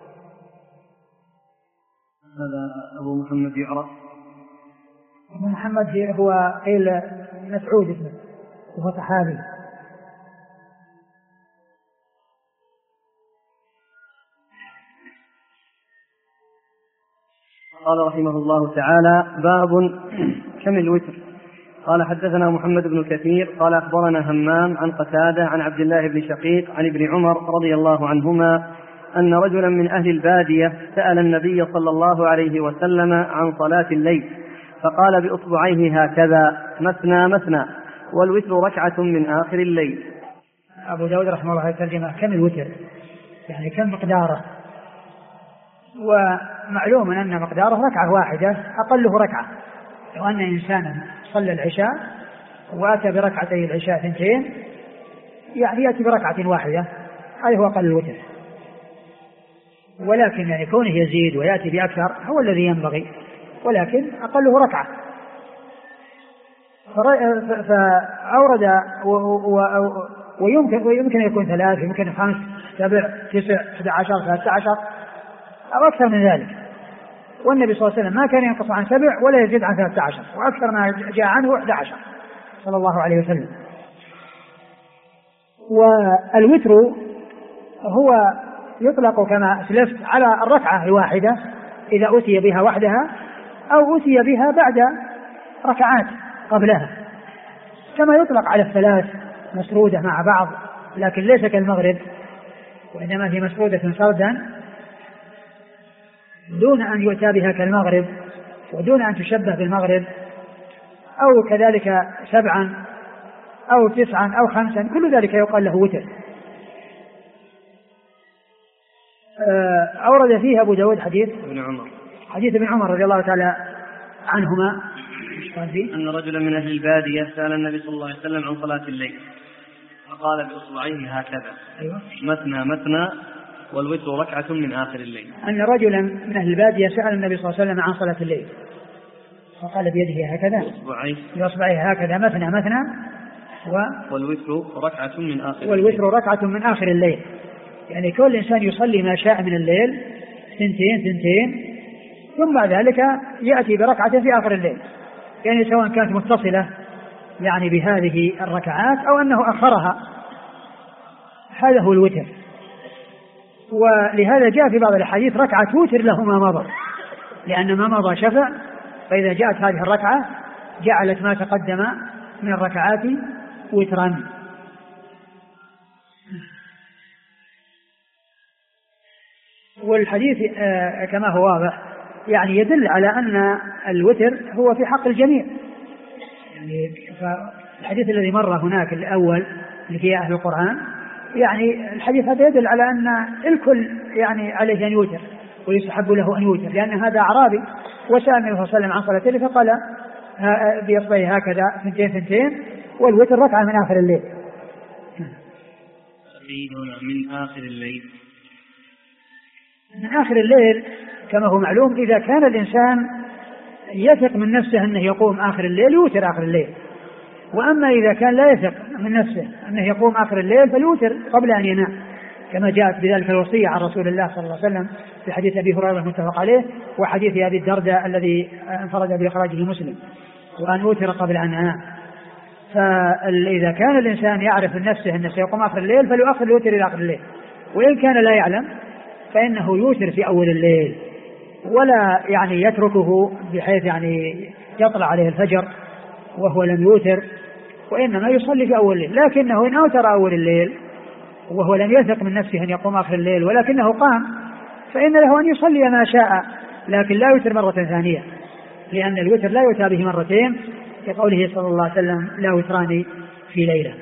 هذا أبو محمد يعرف. أبو محمد هو قيل مسعود اسمه وهو صحابي. قال رحمه الله تعالى: باب كم الوتر. قال حدثنا محمد بن كثير قال أخبرنا همام عن قتادة عن عبد الله بن شقيق عن ابن عمر رضي الله عنهما أن رجلا من أهل البادية سأل النبي صلى الله عليه وسلم عن صلاة الليل، فقال بأصبعيه هكذا: مثنى مثنى، والوتر ركعة من آخر الليل. أبو داود رحمه الله ترجمة كم الوتر، يعني كم مقداره، ومعلوم أن مقداره ركعة واحدة أقله ركعة. لو أن إنسانا صلى العشاء وأتى بركعتي العشاء 2، يعني يأتي بركعة واحدة، هذا هو أقل الوتر. ولكن يعني كونه يزيد ويأتي بأكثر هو الذي ينبغي، ولكن أقله ركعة. فأورد ويمكن يكون 3، يمكن 5، 7، 9، 11، 13 أو أكثر من ذلك. والنبي صلى الله عليه وسلم ما كان ينقص عن 7 ولا يزيد عن 13، وأكثر ما جاء عنه 11 صلى الله عليه وسلم. والوتر هو يطلق كما أسلفت على الركعة الواحدة إذا أتي بها وحدها أو أتي بها بعد ركعات قبلها، كما يطلق على 3 مسرودة مع بعض، لكن ليس كالمغرب، وإنما هي مسرودة سردا دون أن يؤتى بها كالمغرب ودون أن تشبه بالمغرب، أو كذلك 7 أو 9 أو 5، كل ذلك يقال له وتر. أورد فيه أبو داود حديث ابن عمر رضي الله تعالى عنهما أن رجلا من أهل البادية سأل النبي صلى الله عليه وسلم عن صلاة الليل، فقال بأصبعيه هكذا: مثنى مثنى، والوتر ركعة من آخر الليل. أن رجلا من أهل البادية سأل النبي صلى الله عليه وسلم عن صلاة الليل، فقال بيده هكذا بأصبعيه هكذا: مثنى مثنى، والوتر ركعة من آخر الليل. يعني كل إنسان يصلي ما شاء من الليل، 2 2، ثم بعد ذلك يأتي بركعة في آخر الليل، يعني سواء كانت متصلة يعني بهذه الركعات أو أنه أخرها. هذا هو الوتر. ولهذا جاء في بعض الحديث ركعة وتر له ما مضى، لأن ما مضى شفع، فإذا جاءت هذه الركعة جعلت ما تقدم من الركعات وترا. والحديث كما هو واضح يعني يدل على أن الوتر هو في حق الجميع. يعني الحديث الذي مر هناك الأول اللي فيه أهل القرآن، يعني الحديث هذا يدل على أن الكل يعني عليه أن يوتر ويستحب له أن يوتر، لأن هذا أعرابي وسأل النبي صلى الله عليه وسلم عن صلاته فقال بإصبعه هكذا 2 والوتر ركعة من آخر الليل. من آخر الليل، من آخر الليل كما هو معلوم إذا كان الإنسان يثق من نفسه أنه يقوم آخر الليل يوتر آخر الليل، وأما إذا كان لا يثق من نفسه أنه يقوم آخر الليل فليوتر قبل أن ينام، كما جاءت بذلك الوصية عن رسول الله صلى الله عليه وسلم في حديث أبي هريرة المتفق عليه، وحديث أبي الدرداء الذي انفرد بإخراجه مسلم، وأن يوتر قبل أن ينام. فإذا كان الإنسان يعرف من نفسه أنه سيقوم آخر الليل فليؤخر الوتر إلى آخر الليل، وإن كان لا يعلم فإنه يوتر في أول الليل، ولا يعني يتركه بحيث يعني يطلع عليه الفجر وهو لم يوتر، وإنما يصلي في أول الليل. لكنه إن أوتر أول الليل وهو لم يثق من نفسه أن يقوم آخر الليل ولكنه قام فإن له أن يصلي ما شاء، لكن لا يوتر مرة ثانية، لأن الوتر لا يؤتى به مرتين، كقوله صلى الله عليه وسلم لا وتران في ليلة.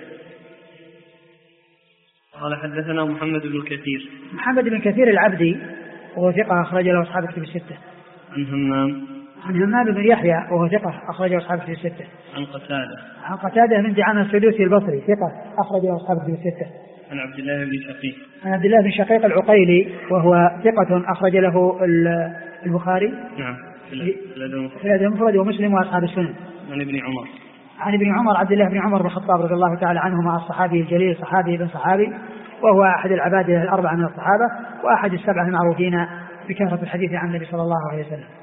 قال حدثنا محمد بن كثير. محمد بن كثير العبدي وهو ثقة أخرج له أصحاب الكتب الستة. عن همام بن يحيى وهو ثقة أخرج له أصحاب الكتب الستة. عن قتادة بن دعامة السدوسي البصري ثقة أخرج له أصحاب الكتب الستة. عن عبد الله بن شقيق. عن عبد الله بن شقيق العقيلي وهو ثقة أخرج له البخاري. نعم. في الأدب المفرد ومسلم وأصحاب السنن. عن ابن عمر عبد الله بن عمر بن الخطاب رضي الله تعالى عنهما الصحابي الجليل صحابي بن صحابي، وهو أحد العبادة الأربعة من الصحابة وأحد السبعة المعروفين بكثرة الحديث عن النبي صلى الله عليه وسلم.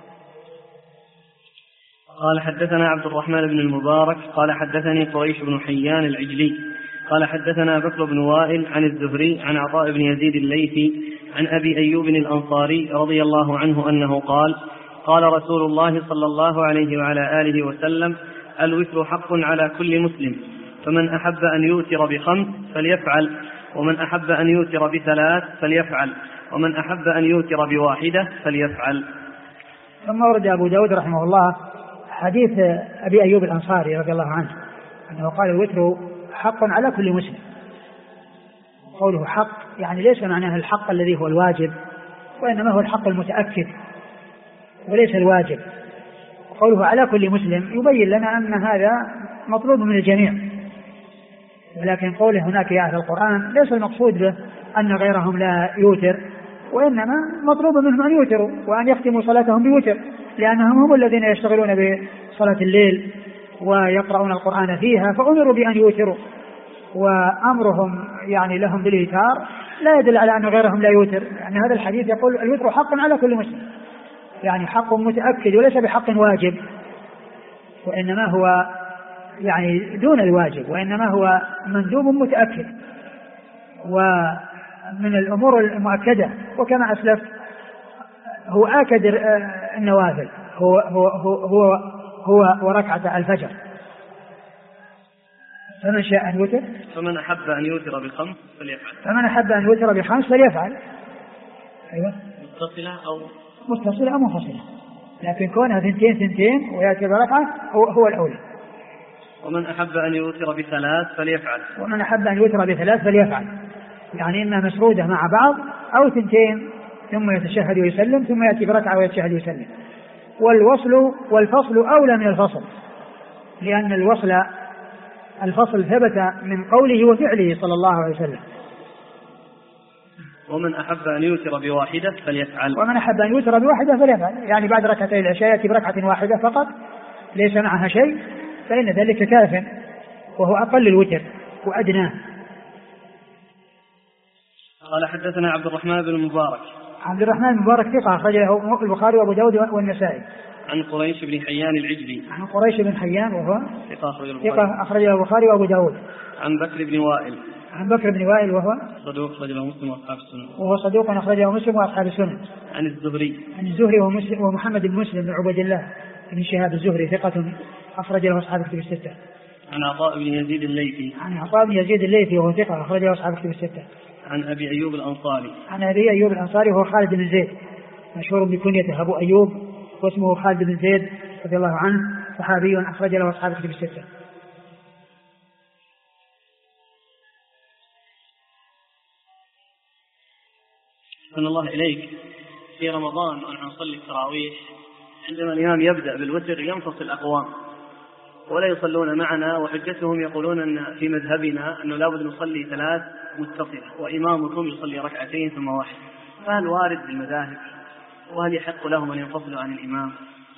قال حدثنا عبد الرحمن بن المبارك قال حدثني قريش بن حيان العجلي قال حدثنا بكر بن وائل عن الزهري عن عطاء بن يزيد الليثي عن أبي أيوب الأنصاري رضي الله عنه أنه قال قال رسول الله صلى الله عليه وعلى آله وسلم الوتر حق على كل مسلم، فمن أحب أن يوتر ب5 فليفعل، ومن أحب أن يوتر ب3 فليفعل، ومن أحب أن يوتر ب1 فليفعل. ثم ورد أبو داود رحمه الله حديث أبي أيوب الأنصاري رضي الله عنه أنه قال الوتر حق على كل مسلم. قوله حق يعني ليس معناه الحق الذي هو الواجب، وإنما هو الحق المتأكد وليس الواجب. قوله على كل مسلم يبين لنا أن هذا مطلوب من الجميع، ولكن قوله هناك يا أهل القرآن ليس المقصود به أن غيرهم لا يوتر، وإنما مطلوب منهم أن يوتروا وأن يختموا صلاتهم بوتر، لأنهم هم الذين يشتغلون بصلاة الليل ويقرؤون القرآن فيها، فأمروا بأن يوتروا، وأمرهم يعني لهم بالإيتار لا يدل على أن غيرهم لا يوتر. يعني هذا الحديث يقول الوتر حق على كل مسلم، يعني حق متأكد وليس بحق واجب، وإنما هو يعني دون الواجب، وإنما هو مندوب متأكد ومن الأمور المؤكدة. وكما أسلف هو آكد النوافل هو وركعة الفجر. فمن شاء أن يوتر فمن أحب أن يوتر ب5 فليفعل. فمن أحب أن يوتر ب5 فليفعل. أيوة. متصلة أو منفصلة، لكن كونها 2 ويأتي بركعة هو الأولى. ومن أحب أن يوتر ب3 فليفعل. ومن أحب أن يوتر ب3 فليفعل، يعني إما مسرودة مع بعض أو 2 ثم يتشهد ويسلم ثم يأتي بركعة ويتشهد ويسلم. والفصل أولى من الفصل، لأن الفصل ثبت من قوله وفعله صلى الله عليه وسلم. ومن أحب أن يوتر ب1 فليفعل. ومن أحب أن يوتر ب1 فليفعل، يعني بعد ركعتي العشاء يأتي بركعة واحدة فقط ليس معها شيء، فإن ذلك كاف وهو أقل الوتر وأدناه. قال حدثنا عبد الرحمن بن المبارك عبد الرحمن بن مبارك ثقة أخرجه البخاري وأبو داود والنسائي. عن قريش بن حيان العجلي. عن قريش بن حيان وهو ثقة أخرجه البخاري وأبو داود. عن بكر بن وائل. عن بكر بن وائل وهو صدوق أخرجه مسلم وأصحاب السنن. وهو صدوق أخرجه مسلم وأصحاب السنن. عن الزهري. عن الزهري ومحمد بن مسلم بن عبد الله بن شهاب الزهري ثقة أخرجه أصحاب الكتب الستة. عن عطاء بن يزيد الليثي. عن عطاء بن يزيد الليثي وهو ثقة أخرجه أصحاب الكتب الستة. عن أبي أيوب الأنصاري. عن أبي أيوب الأنصاري وهو خالد بن زيد مشهور بكنيته أبو أيوب واسمه خالد بن زيد رضي الله عنه صحابي أخرج له أصحاب الكتب الستة. أحسن الله إليك. في رمضان ونحن نصلي التراويح عندما الإمام يبدأ بالوتر ينفصل الأقوام ولا يصلون معنا، وحجتهم يقولون أن في مذهبنا أنه لابد نصلي 3 متصلة وإمامكم يصلي 2 ثم 1. فهل وارد بالمذاهب وهل يحق لهم أن ينفصلوا عن الإمام؟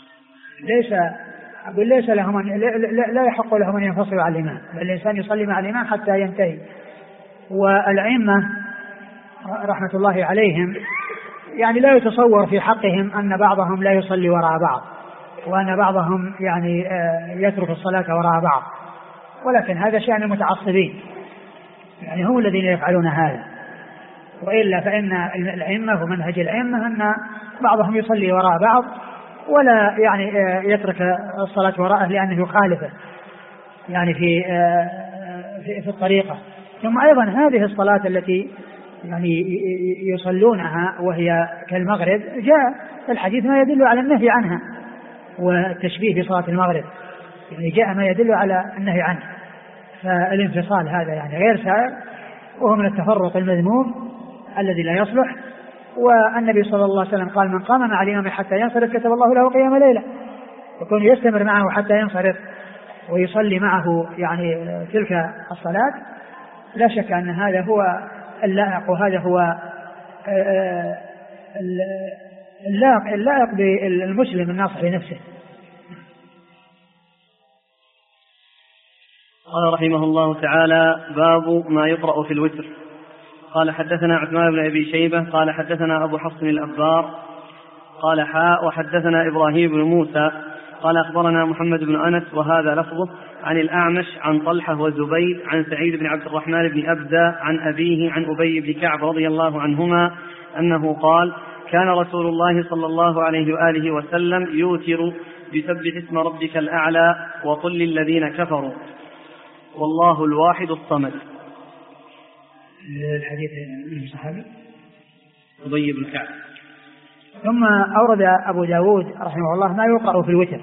ليس لهم لا يحق لهم أن ينفصلوا عن الإمام، بل الإنسان يصلي مع الإمام حتى ينتهي. والأئمة رحمة الله عليهم يعني لا يتصور في حقهم أن بعضهم لا يصلي وراء بعض وأن بعضهم يعني يترك الصلاة وراء بعض، ولكن هذا شأن المتعصبين، يعني هم الذين يفعلون هذا. وإلا فإن الأئمة ومنهج الأئمة أن بعضهم يصلي وراء بعض ولا يعني يترك الصلاة وراءه لأنه يخالفه يعني في الطريقة. ثم أيضا هذه الصلاة التي يعني يصلونها وهي كالمغرب جاء الحديث ما يدل على النهي عنها والتشبيه بصلاة المغرب، يعني جاء ما يدل على النهي عنه. فالانفصال هذا يعني غير سائر وهو من التفرق المذموم الذي لا يصلح. والنبي صلى الله عليه وسلم قال: من قام مع الإمام حتى ينصرف كتب الله له قيام ليلة. يكون يستمر معه حتى ينصرف ويصلي معه يعني تلك الصلاة، لا شك أن هذا هو اللائق، وهذا هو اللائق بالمسلم الناصح لنفسه. قال رحمه الله تعالى: باب ما يقرأ في الوتر. قال: حدثنا عثمان بن أبي شيبة قال حدثنا أبو حفص الأبار قال وحدثنا إبراهيم بن موسى قال أخبرنا محمد بن أنس وهذا لفظه عن الأعمش عن طلحة وزبيد عن سعيد بن عبد الرحمن بن أبدة عن أبيه عن أبي بن كعب رضي الله عنهما أنه قال: كان رسول الله صلى الله عليه وآله وسلم يوتر بسبح اسم ربك الأعلى وقل للذين كفروا والله الواحد الصمد. الحديث من الصحابي أبي بن كعب. ثم أورد أبو داود رحمه الله ما يقرأ في الوتر،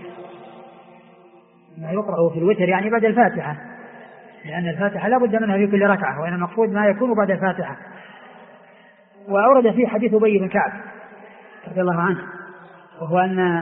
ما يقرأ في الوتر يعني بعد الفاتحة، لأن الفاتحة لا بد منها في كل ركعة، وإن المقصود ما يكون بعد الفاتحة. وأورد فيه حديث أبي بن كعب رضي الله عنه، وهو أن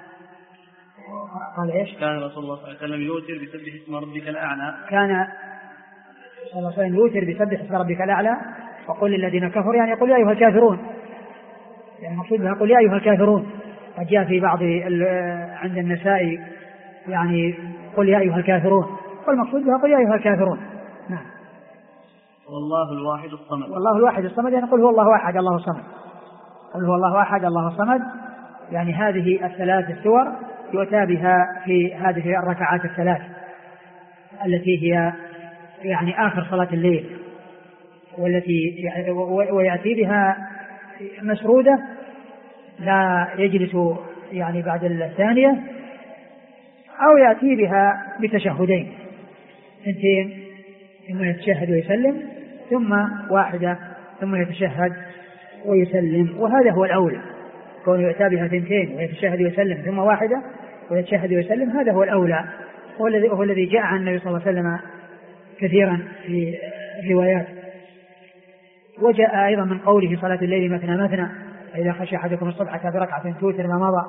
قال إيش؟ كان رسول الله صلى الله عليه وسلم يوتر بسبح اسم ربك الأعلى. كان صلى الله عليه وسلم يوتر بسبح اسم ربك الأعلى وقل للذين كفروا، يعني يقول يا أيها الكافرون، يعني المقصود بها قل يا أيها الكافرون. قد جاء في بعض عند النسائي يعني قل يا أيها الكافرون، والمقصود بها قل يا أيها الكافرون. نعم. والله الواحد الصمد. والله الواحد الصمد يعني قل هو الله أحد الله الصمد. قل هو الله أحد الله الصمد، يعني هذه الثلاث السور يؤتى بها في هذه الركعات الثلاث التي هي يعني آخر صلاة الليل، والتي ويأتي بها مسرودة لا يجلس يعني بعد الثانية، أو يأتي بها بتشهدين اثنتين، ثم يتشهد ويسلم ثم واحدة ثم يتشهد ويسلم، وهذا هو الأولى. كون يؤتى بها اثنتين ويتشهد ويسلم ثم واحدة ويتشهد ويسلم هذا هو الأولى، وهو الذي جاء عن النبي صلى الله عليه وسلم كثيرا في روايات. وجاء أيضا من قوله صلاة الليل مثنى مثنى فإذا خشي أحدكم الصبح بركعة توتر ما مضى.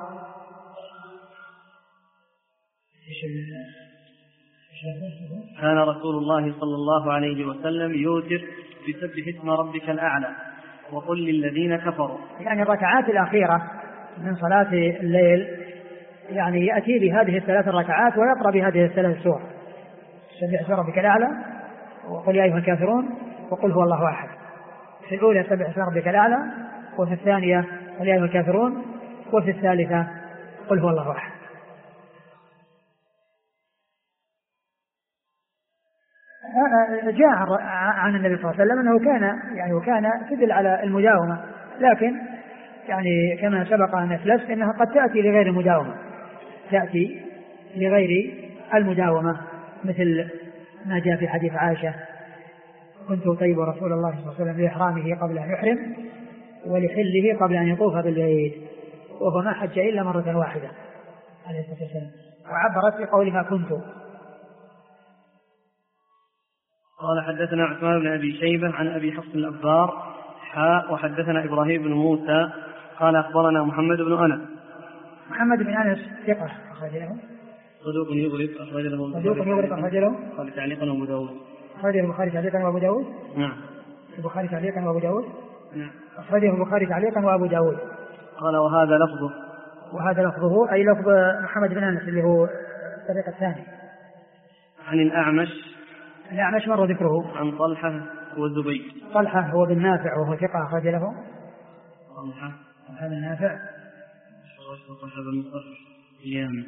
كان رسول الله صلى الله عليه وسلم يوتر بسبح اسم ربك الأعلى وقل للذين كفروا، يعني الركعات الأخيرة من صلاة الليل يعني يأتي بهذه الثلاث الركعات ويقرأ بهذه الثلاث سور: سبح اسم ربك الأعلى وقل يا أيها الكافرون وقل هو الله أحد. في الأولى سبح اسم ربك الأعلى وفي الثانية قل يا أيها الكافرون، وفي الثالثة قل هو الله أحد. جاء عن النبي صلى الله عليه وسلم أنه كان تدل على المداومة، لكن يعني كما سبق أن أسلفت أنها قد تأتي لغير المداومة، تأتي لغير المداومة، مثل ما جاء في حديث عائشة: كنت أطيب رسول الله صلى الله عليه وسلم لإحرامه قبل أن يحرم ولحله قبل أن يطوف بالبيت، وهو ما حج إلا مرة واحدة عليه الصلاة والسلام، وعبرت بقولها كنت. قال حدثنا عثمان بن أبي شيبة عن أبي حفص الأبار وحدثنا إبراهيم بن موسى قال أخبرنا محمد بن أنس. محمد بن أنس ثقة أخرج له، صدوق يغرق أخرج له، قال تعليقا وأبو داود، أخرجه البخاري تعليقا وأبو داود. نعم. البخاري تعليقا وأبو داود. نعم. أخرجه البخاري تعليقا وأبو داود. قال وهذا لفظه. وهذا لفظه أي لفظ محمد بن أنس اللي هو الطريق الثاني. عن الأعمش مر ذكره. عن طلحة والزبيد. طلحة هو بن نافع وهو ثقة أخرج له. طلحة هذا النافع. طلحة بن مصرف اليامي.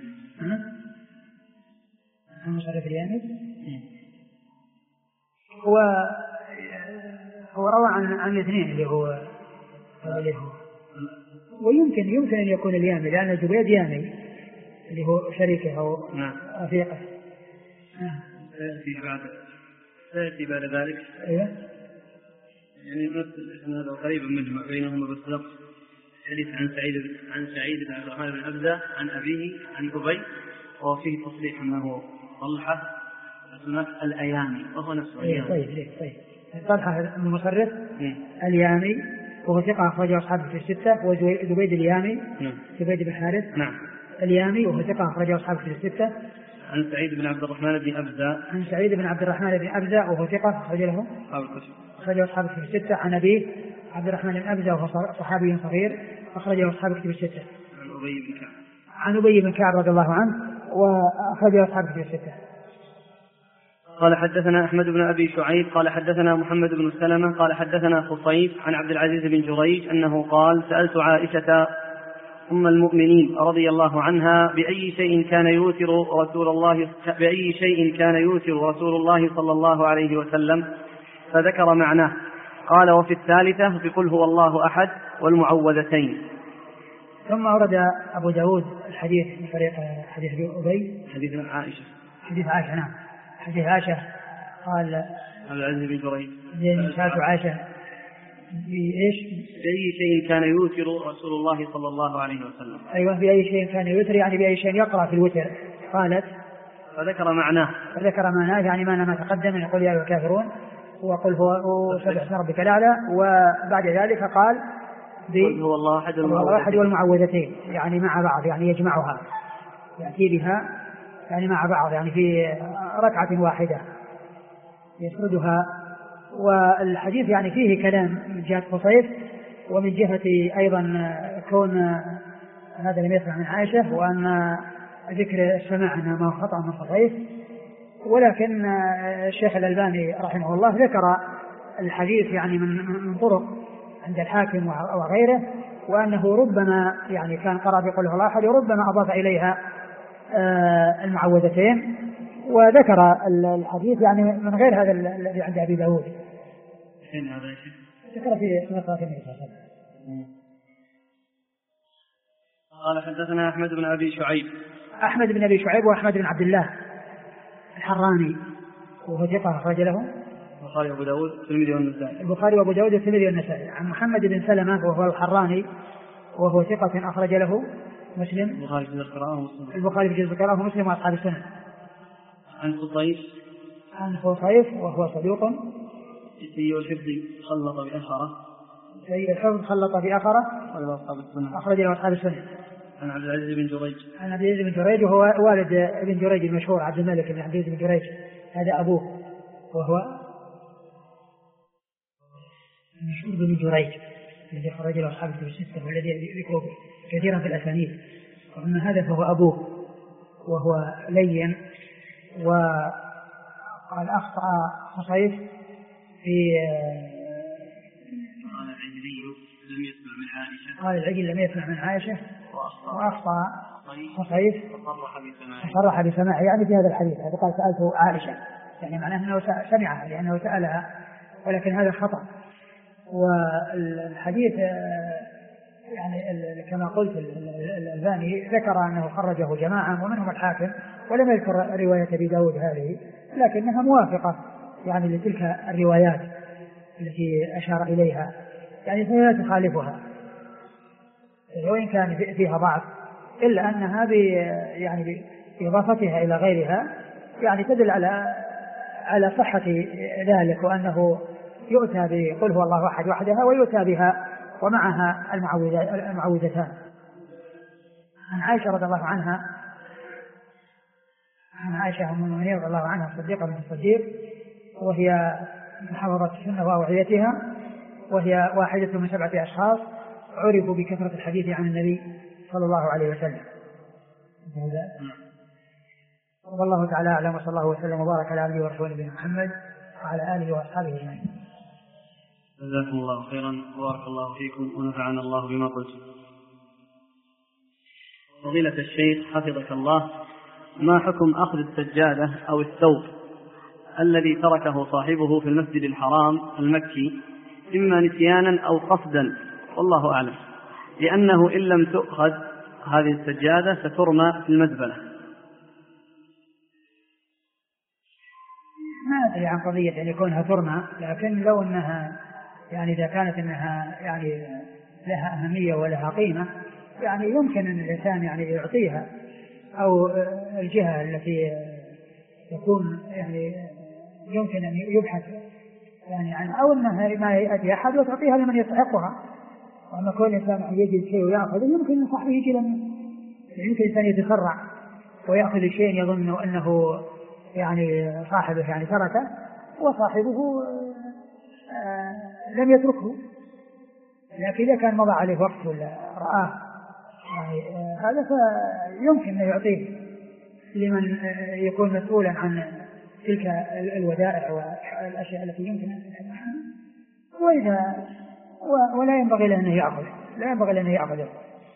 مصرف اليامي. هو روى عن الاثنين اللي هو ويمكن أن يكون اليامي، لأن الزبيد يامي اللي هو شريكه أو رفيقه. سيأتي بعد ذلك. أيوة. يعني نفس هذا قريبا منه بينهما بالسلق. حديث عن سعيد بن عبد الرحمن بن أبزة عن أبيه عن أبي، وفيه تصريح أنه طلحة الأيامي وهو نفسه اليامي. طيب. طلحة المصرف اليامي وهو ثقة أخرجه أصحابه في الستة، وزبيد اليامي زبيد بن حارث اليامي وهو ثقة أخرجه أصحابه في الستة. عن سعيد بن عبد الرحمن بن أبزة وهو ثقة أخرجه أصحابه في الستة. عن أبيه عبد الرحمن بن أبزة وهو صحابي صغير أخرجه أصحابه في الستة. عن أبي بن كعب رضي الله عنه وأخرجه أصحابه في الستة. قال حدثنا أحمد بن أبي شعيب قال حدثنا محمد بن سلمة قال حدثنا خصيف عن عبد العزيز بن جريج أنه قال: سألت عائشة أم المؤمنين رضي الله عنها بأي شيء كان يوتر رسول الله صلى الله عليه وسلم، فذكر معناه. قال: وفي الثالثة بقل هو الله أحد والمعوذتين. ثم أورد أبو داود الحديث من طريق حديث أبي، حديث عائشة. نعم، حديث عائشة. قال عبد العزيز بن جريج: سألت عائشة بأي شيء كان يوتر رسول الله صلى الله عليه وسلم. أيوة، بأي شيء كان يوتر، يعني بأي شيء يقرأ في الوتر. قالت: فذكر معناه، يعني ما تقدم من قل يا أيها الكافرون وقل هو سبح اسم ربك الأعلى، وبعد ذلك قال قل هو الله أحد والمعوذتين، يعني مع بعض، يعني يجمعها، يأتي بها يعني مع بعض، يعني في ركعة واحدة يسردها. والحديث يعني فيه كلام من جهة خصيف، ومن جهة أيضا كون هذا لم يسمع من عائشة، وأن ذكر السماع أنه ما خطأ من خصيف. ولكن الشيخ الألباني رحمه الله ذكر الحديث يعني من طرق عند الحاكم وغيره، وأنه ربما يعني كان قرأ بقول هو الله أحد، وربما أضاف إليها المعوذتين، وذكر الحديث يعني من غير هذا الذي عند أبي داود. ذكر في سنة النبي صلى الله عليه وسلم. قال حدثنا أحمد بن أبي شعيب وأحمد بن عبد الله الحراني وهو ثقة أخرج له البخاري وأبو داود والترمذي والنسائي. عن محمد بن سلمة وهو الحراني وهو ثقة أخرج له مسلم، البخاري في جزء القراءة ومسلم وأصحاب السنة. عن خصيف وهو صدوق سيء الحفظ خلط بأخره أخرج له أصحاب السنة. عن عبد العزيز بن جريج وهو والد ابن جريج المشهور عبد الملك بن عبد العزيز بن جريج، هذا أبوه، وهو المشهور بن جريج الذي خرج له أصحاب الستة والذي ذكره كثيرا في الأسانيد. وأما هذا فهو أبوه، وهو لين. وقال أخطأ خصيف في لم يسمع من عائشة. قال العجل لم يسمع من عائشة وأخطأ خصيف وصرح بسماعه، يعني في هذا الحديث. هذا قال سألته عائشة، يعني معناه أنه سمعها لأنه سألها، ولكن هذا خطأ. والحديث يعني كما قلت الألباني ذكر أنه خرجه جماعة ومنهم الحاكم، ولم يذكر رواية أبي داود هذه، لكنها موافقة يعني لتلك الروايات التي أشار إليها، يعني فهي لا تخالفها وإن كان فيها ضعف، إلا أنها يعني بإضافتها إلى غيرها يعني تدل على صحة ذلك، وأنه يؤتى بقل هو الله أحد وحدها ويؤتى بها ومعها المعوذتان. عن عائشة رضي الله عنها، عن عائشة أم المؤمنين رضي الله عنها الصديقة بنت الصديق، وهي من حفظت السنة وأوعيتها، وهي واحدة من 7 أشخاص عرفوا بكثرة الحديث عن النبي صلى الله عليه وسلم. والله تعالى أعلم، وصلى الله وسلم وبارك على عبده ورسوله نبينا محمد وعلى آله وأصحابه أجمعين. جزاكم الله خيرا وبارك الله فيكم ونفعنا الله بما قلتم. فضيلة الشيخ حفظك الله، ما حكم أخذ السجادة أو الثوب الذي تركه صاحبه في المسجد الحرام المكي إما نسيانا أو قصدا، والله أعلم، لأنه إن لم تؤخذ هذه السجادة سترمى في المزبلة؟ ما أدري عن قضية أن يكونها ترمى، لكن لو أنها يعني إذا كانت أنها يعني لها أهمية ولها قيمة، يعني يمكن أن الإنسان يعني يعطيها، أو الجهة التي يكون يعني يمكن أن يبحث يعني عن، أو أنها ما يأتي أحد وتعطيها لمن يستحقها. وأما كل إنسان يجد شيء ويأخذه، يمكن أن صاحبه يجي يمكن الإنسان يتسرع ويأخذ شيء يظن أنه يعني صاحبه يعني تركه وصاحبه لم يتركه، لكن إذا كان مضى عليه وقت ولا رآه يعني هذا فيمكن أن يعطيه لمن يكون مسؤولا عن تلك الودائع والأشياء التي يمكن أن تتحملها، ولا ينبغي له أن يأخذ، لا ينبغي له أن يأخذه.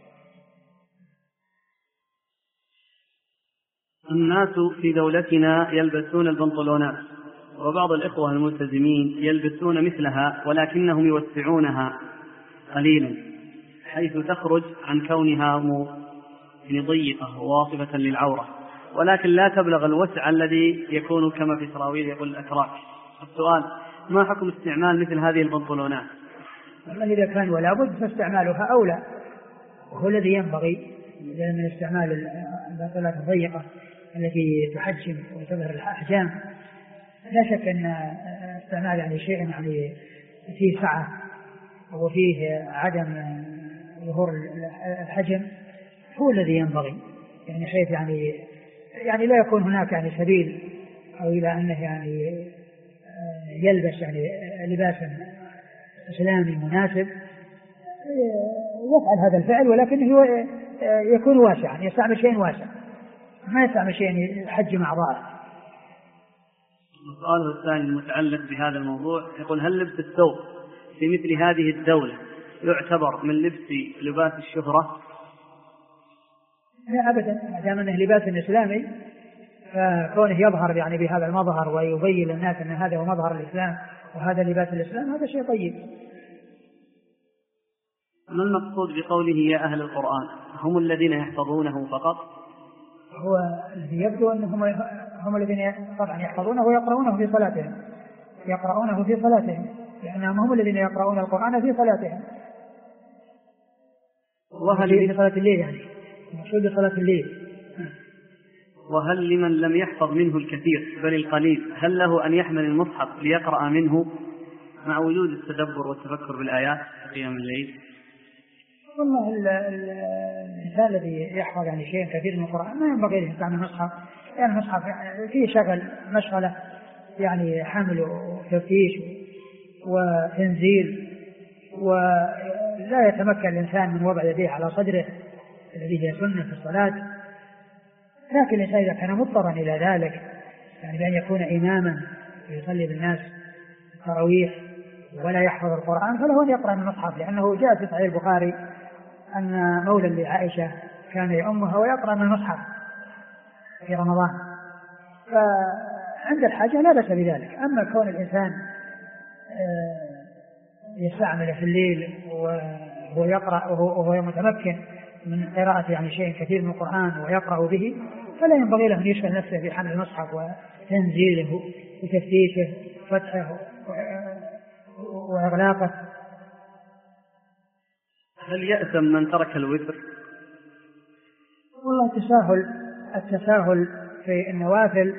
الناس في دولتنا يلبسون البنطلونات، وبعض الإخوة الملتزمين يلبسون مثلها ولكنهم يوسعونها قليلا حيث تخرج عن كونها ضيقة وواصفة للعورة، ولكن لا تبلغ الوسع الذي يكون كما في سراويل يقول الأتراك. السؤال: ما حكم استعمال مثل هذه البنطلونات؟ إذا كان ولا بد فاستعمالها أولى، وهو الذي ينبغي من استعمال البنطلونات الضيقة التي تحجم وتظهر الأحجام. لا شك أن استعمال يعني شيء يعني فيه سعة وفيه عدم ظهور الحجم هو الذي ينبغي، يعني حيث يعني لا يكون هناك يعني سبيل أو إلى أنه يعني يلبس يعني لباسا إسلامي مناسب يفعل هذا الفعل، ولكن هو يكون واسعا، يستعمل شيء واسع، ما يستعمل شيء يحجم أعضاءه. السؤال الثاني المتعلق بهذا الموضوع يقول: هل لبس الثوب في مثل هذه الدولة يعتبر من لباس الشهرة؟ لا أبدا، ما دام أنه لباس إسلامي فكونه يظهر يعني بهذا المظهر ويبين للناس أن هذا هو مظهر الإسلام وهذا لباس الإسلام، هذا شيء طيب. ما المقصود بقوله يا أهل القرآن؟ هم الذين يحفظونه فقط؟ هو الذي يبدو أنهم هم الذين طبعا يحفظونه ويقرؤونه في صلاتهم، يقرؤونه في صلاتهم، لأنهم هم الذين يقرؤون القرآن في صلاتهم. وهل في صلاة الليل يعني المقصود بصلاة الليل. وهل لمن لم يحفظ منه الكثير بل القليل هل له أن يحمل المصحف ليقرأ منه مع وجود التدبر والتفكر بالآيات في قيام الليل؟ والله الإنسان الذي يحفظ يعني شيء كثير من القرآن ما ينبغي له يستعمل المصحف، يعني المصحف فيه مشغلة يعني حمل وتفتيش وتنزيل، ولا يتمكن الإنسان من وضع يديه على صدره الذي هي سنة في الصلاة. لكن الإنسان إذا كان مضطرا إلى ذلك يعني بأن يكون إماما ويصلي بالناس التراويح ولا يحفظ القرآن فله أن يقرأ من المصحف، لأنه جاء في صحيح البخاري أن مولى لعائشة كان يؤمها ويقرأ من المصحف في رمضان، فعند الحاجة لا بأس بذلك. أما كون الإنسان يستعمل في الليل وهو يقرأ وهو متمكن من قراءة يعني شيء كثير من القرآن ويقرأ به، فلا ينبغي له أن يشغل نفسه بحمل المصحف وتنزيله وتفتيشه وفتحه وإغلاقه. هل يأثم من ترك الوتر؟ والله التساهل في النوافل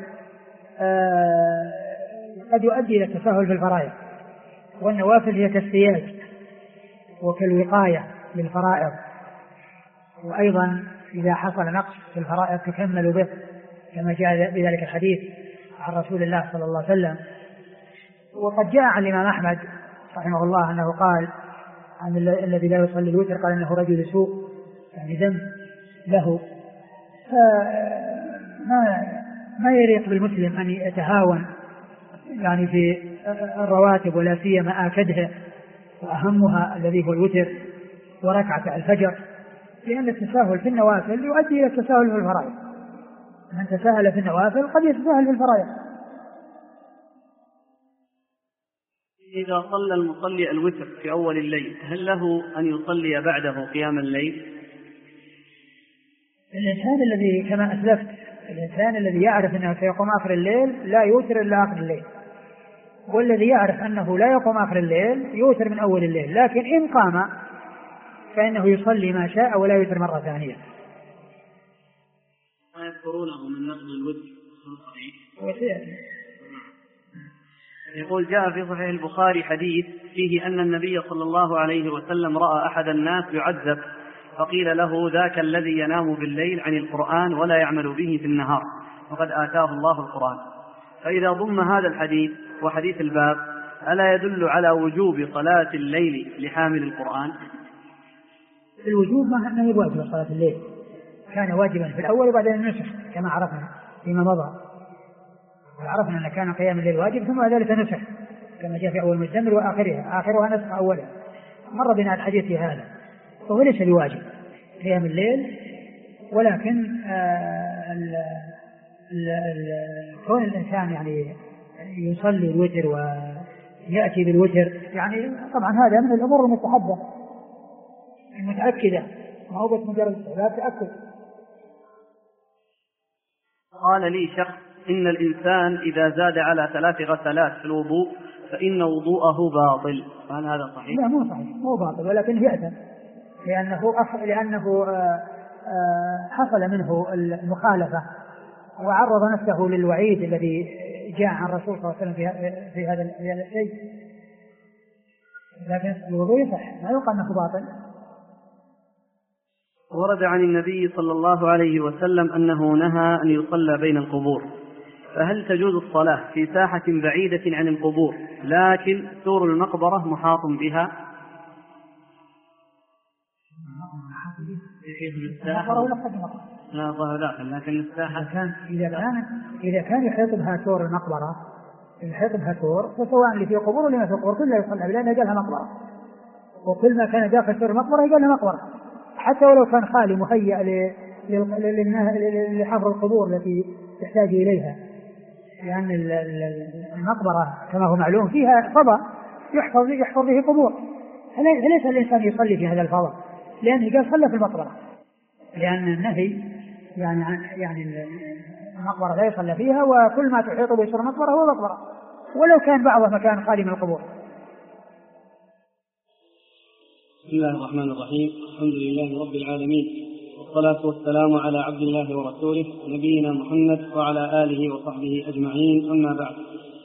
قد يؤدي إلى التساهل في الفرائض، والنوافل هي كالسياج وكالوقاية للفرائض، وأيضا إذا حصل نقص في الفرائض تكمل به، كما جاء بذلك الحديث عن رسول الله صلى الله عليه وسلم. وقد جاء عن الإمام أحمد رحمه الله أنه قال عن الذي لا يصلي الوتر قال إنه رجل سوء، يعني ذنب له. ما يليق بالمسلم أن يتهاون يعني في الرواتب، ولا سيما آكدها وأهمها الذي هو الوتر وركعة الفجر، لأن التساهل في النوافل يؤدي إلى التساهل في الفرائض. من تساهل في النوافل قد يتساهل في الفرائض. إذا صلى المصلي الوتر في أول الليل هل له أن يصلي بعده قيام الليل؟ الإنسان الذي كما أسلفت، الإنسان الذي يعرف أنه سيقوم آخر الليل لا يوتر إلا آخر الليل، والذي يعرف أنه لا يقوم آخر الليل يوتر من أول الليل، لكن إن قام فإنه يصلي ما شاء ولا يوتر مرة ثانية. ما يذكرونه من نقل الوتر صحيح؟ يقول جاء في صحيح البخاري حديث فيه أن النبي صلى الله عليه وسلم رأى أحد الناس يعذب، فقيل له ذاك الذي ينام بالليل عن القرآن ولا يعمل به في النهار وقد آتاه الله القرآن. فإذا ضم هذا الحديث وحديث الباب ألا يدل على وجوب صلاة الليل لحامل القرآن؟ الوجوب ما هي واجب صلاة الليل، كان واجبا في الأول وبعدين نسخ كما عرفنا فيما مضى، وعرفنا أن كان قيام الليل واجب ثم ذلك نسخ كما جاء في أول مزمل وآخرها نسخ أولها، مر بنا الحديث في هذا، وهو ليس بواجب قيام الليل، ولكن كون الإنسان يعني يصلي الوتر ويأتي بالوتر يعني طبعا هذا من الأمور المستحبة المتأكدة، ما هو بس مجرد لا تأكد. قال لي شخص إن الإنسان إذا زاد على 3 غسلات في الوضوء فإن وضوءه باطل، هل هذا صحيح؟ لا مو صحيح، مو باطل، ولكن يأثم لأنه حصل منه المخالفة وعرض نفسه للوعيد الذي جاء عن الرسول صلى الله عليه وسلم في هذا الشيء، لكن الوضوء يصح، ما يقال أنه باطل. ورد عن النبي صلى الله عليه وسلم أنه نهى أن يصلى بين القبور، فهل تجوز الصلاة في ساحة بعيدة عن القبور لكن سور المقبرة محاط بها؟ لا ظهر داخل، لكن الساحة إذا كان يحيط بها سور المقبرة، يحيط بها سور، فسواء اللي في قبور ولا ما في قبور كلها يصلى، لأنها قالها مقبرة، وكل ما كان داخل سور المقبرة قالها مقبرة، حتى ولو كان خالي مهيأ لحفر القبور التي تحتاج إليها، لأن المقبرة كما هو معلوم فيها فضاء يحفظ به قبور، فليس الإنسان يصلي في هذا الفضاء، لأنه قال صلى في المقبرة، لأن النهي يعني المقبرة لا يصلى فيها، وكل ما تحيط بسور المقبرة هو مقبرة، ولو كان بعضها مكان خالي من القبور. بسم الله الرحمن الرحيم، الحمد لله رب العالمين، والصلاة والسلام على عبد الله ورسوله نبينا محمد وعلى آله وصحبه أجمعين، أما بعد.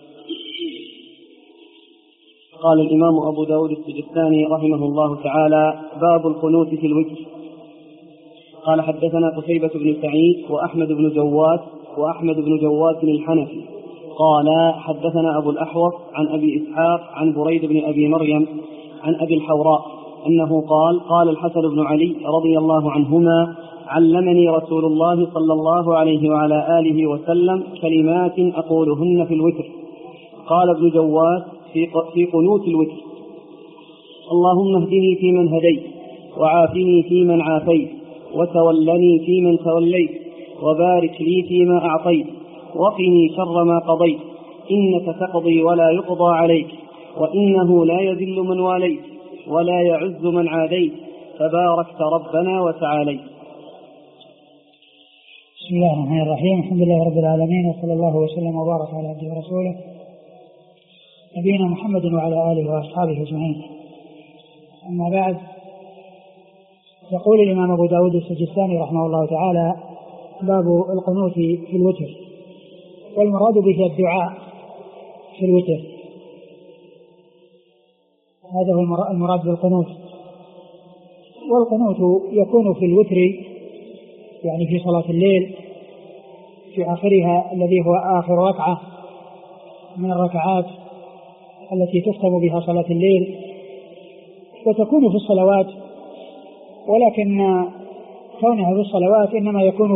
قال الإمام أبو داود السجستاني رحمه الله تعالى: باب القنوت في الوتر. قال: حدثنا قتيبة بن سعيد وأحمد بن جواد الحنفي قال: حدثنا أبو الأحوص عن أبي إسحاق عن بريد بن أبي مريم عن أبي الحوراء أنه قال الحسن بن علي رضي الله عنهما: علمني رسول الله صلى الله عليه وعلى آله وسلم كلمات أقولهن في الوتر. قال ابن جواد: في قنوت الوتر: اللهم اهدني فيمن هديت، وعافني فيمن عافيت، وتولني فيمن توليت، وبارك لي فيما أعطيت، وقني شر ما قضيت، إنك تقضي ولا يقضى عليك، وإنه لا يذل من واليت ولا يعز من عاديت، تباركت ربنا وتعاليت. بسم الله الرحمن الرحيم. الحمد لله رب العالمين، وصلى الله وسلم وبارك على عبده ورسوله نبينا محمد وعلى آله وأصحابه أجمعين. أما بعد، يقول الإمام أبو داود السجستاني رحمه الله تعالى: باب القنوت في الوتر. والمراد به الدعاء في الوتر، هذا هو المراد بالقنوت. والقنوت يكون في الوتر يعني في صلاة الليل في آخرها الذي هو آخر ركعة من الركعات التي تختم بها صلاة الليل، وتكون في الصلوات، ولكن كونها في الصلوات إنما يكون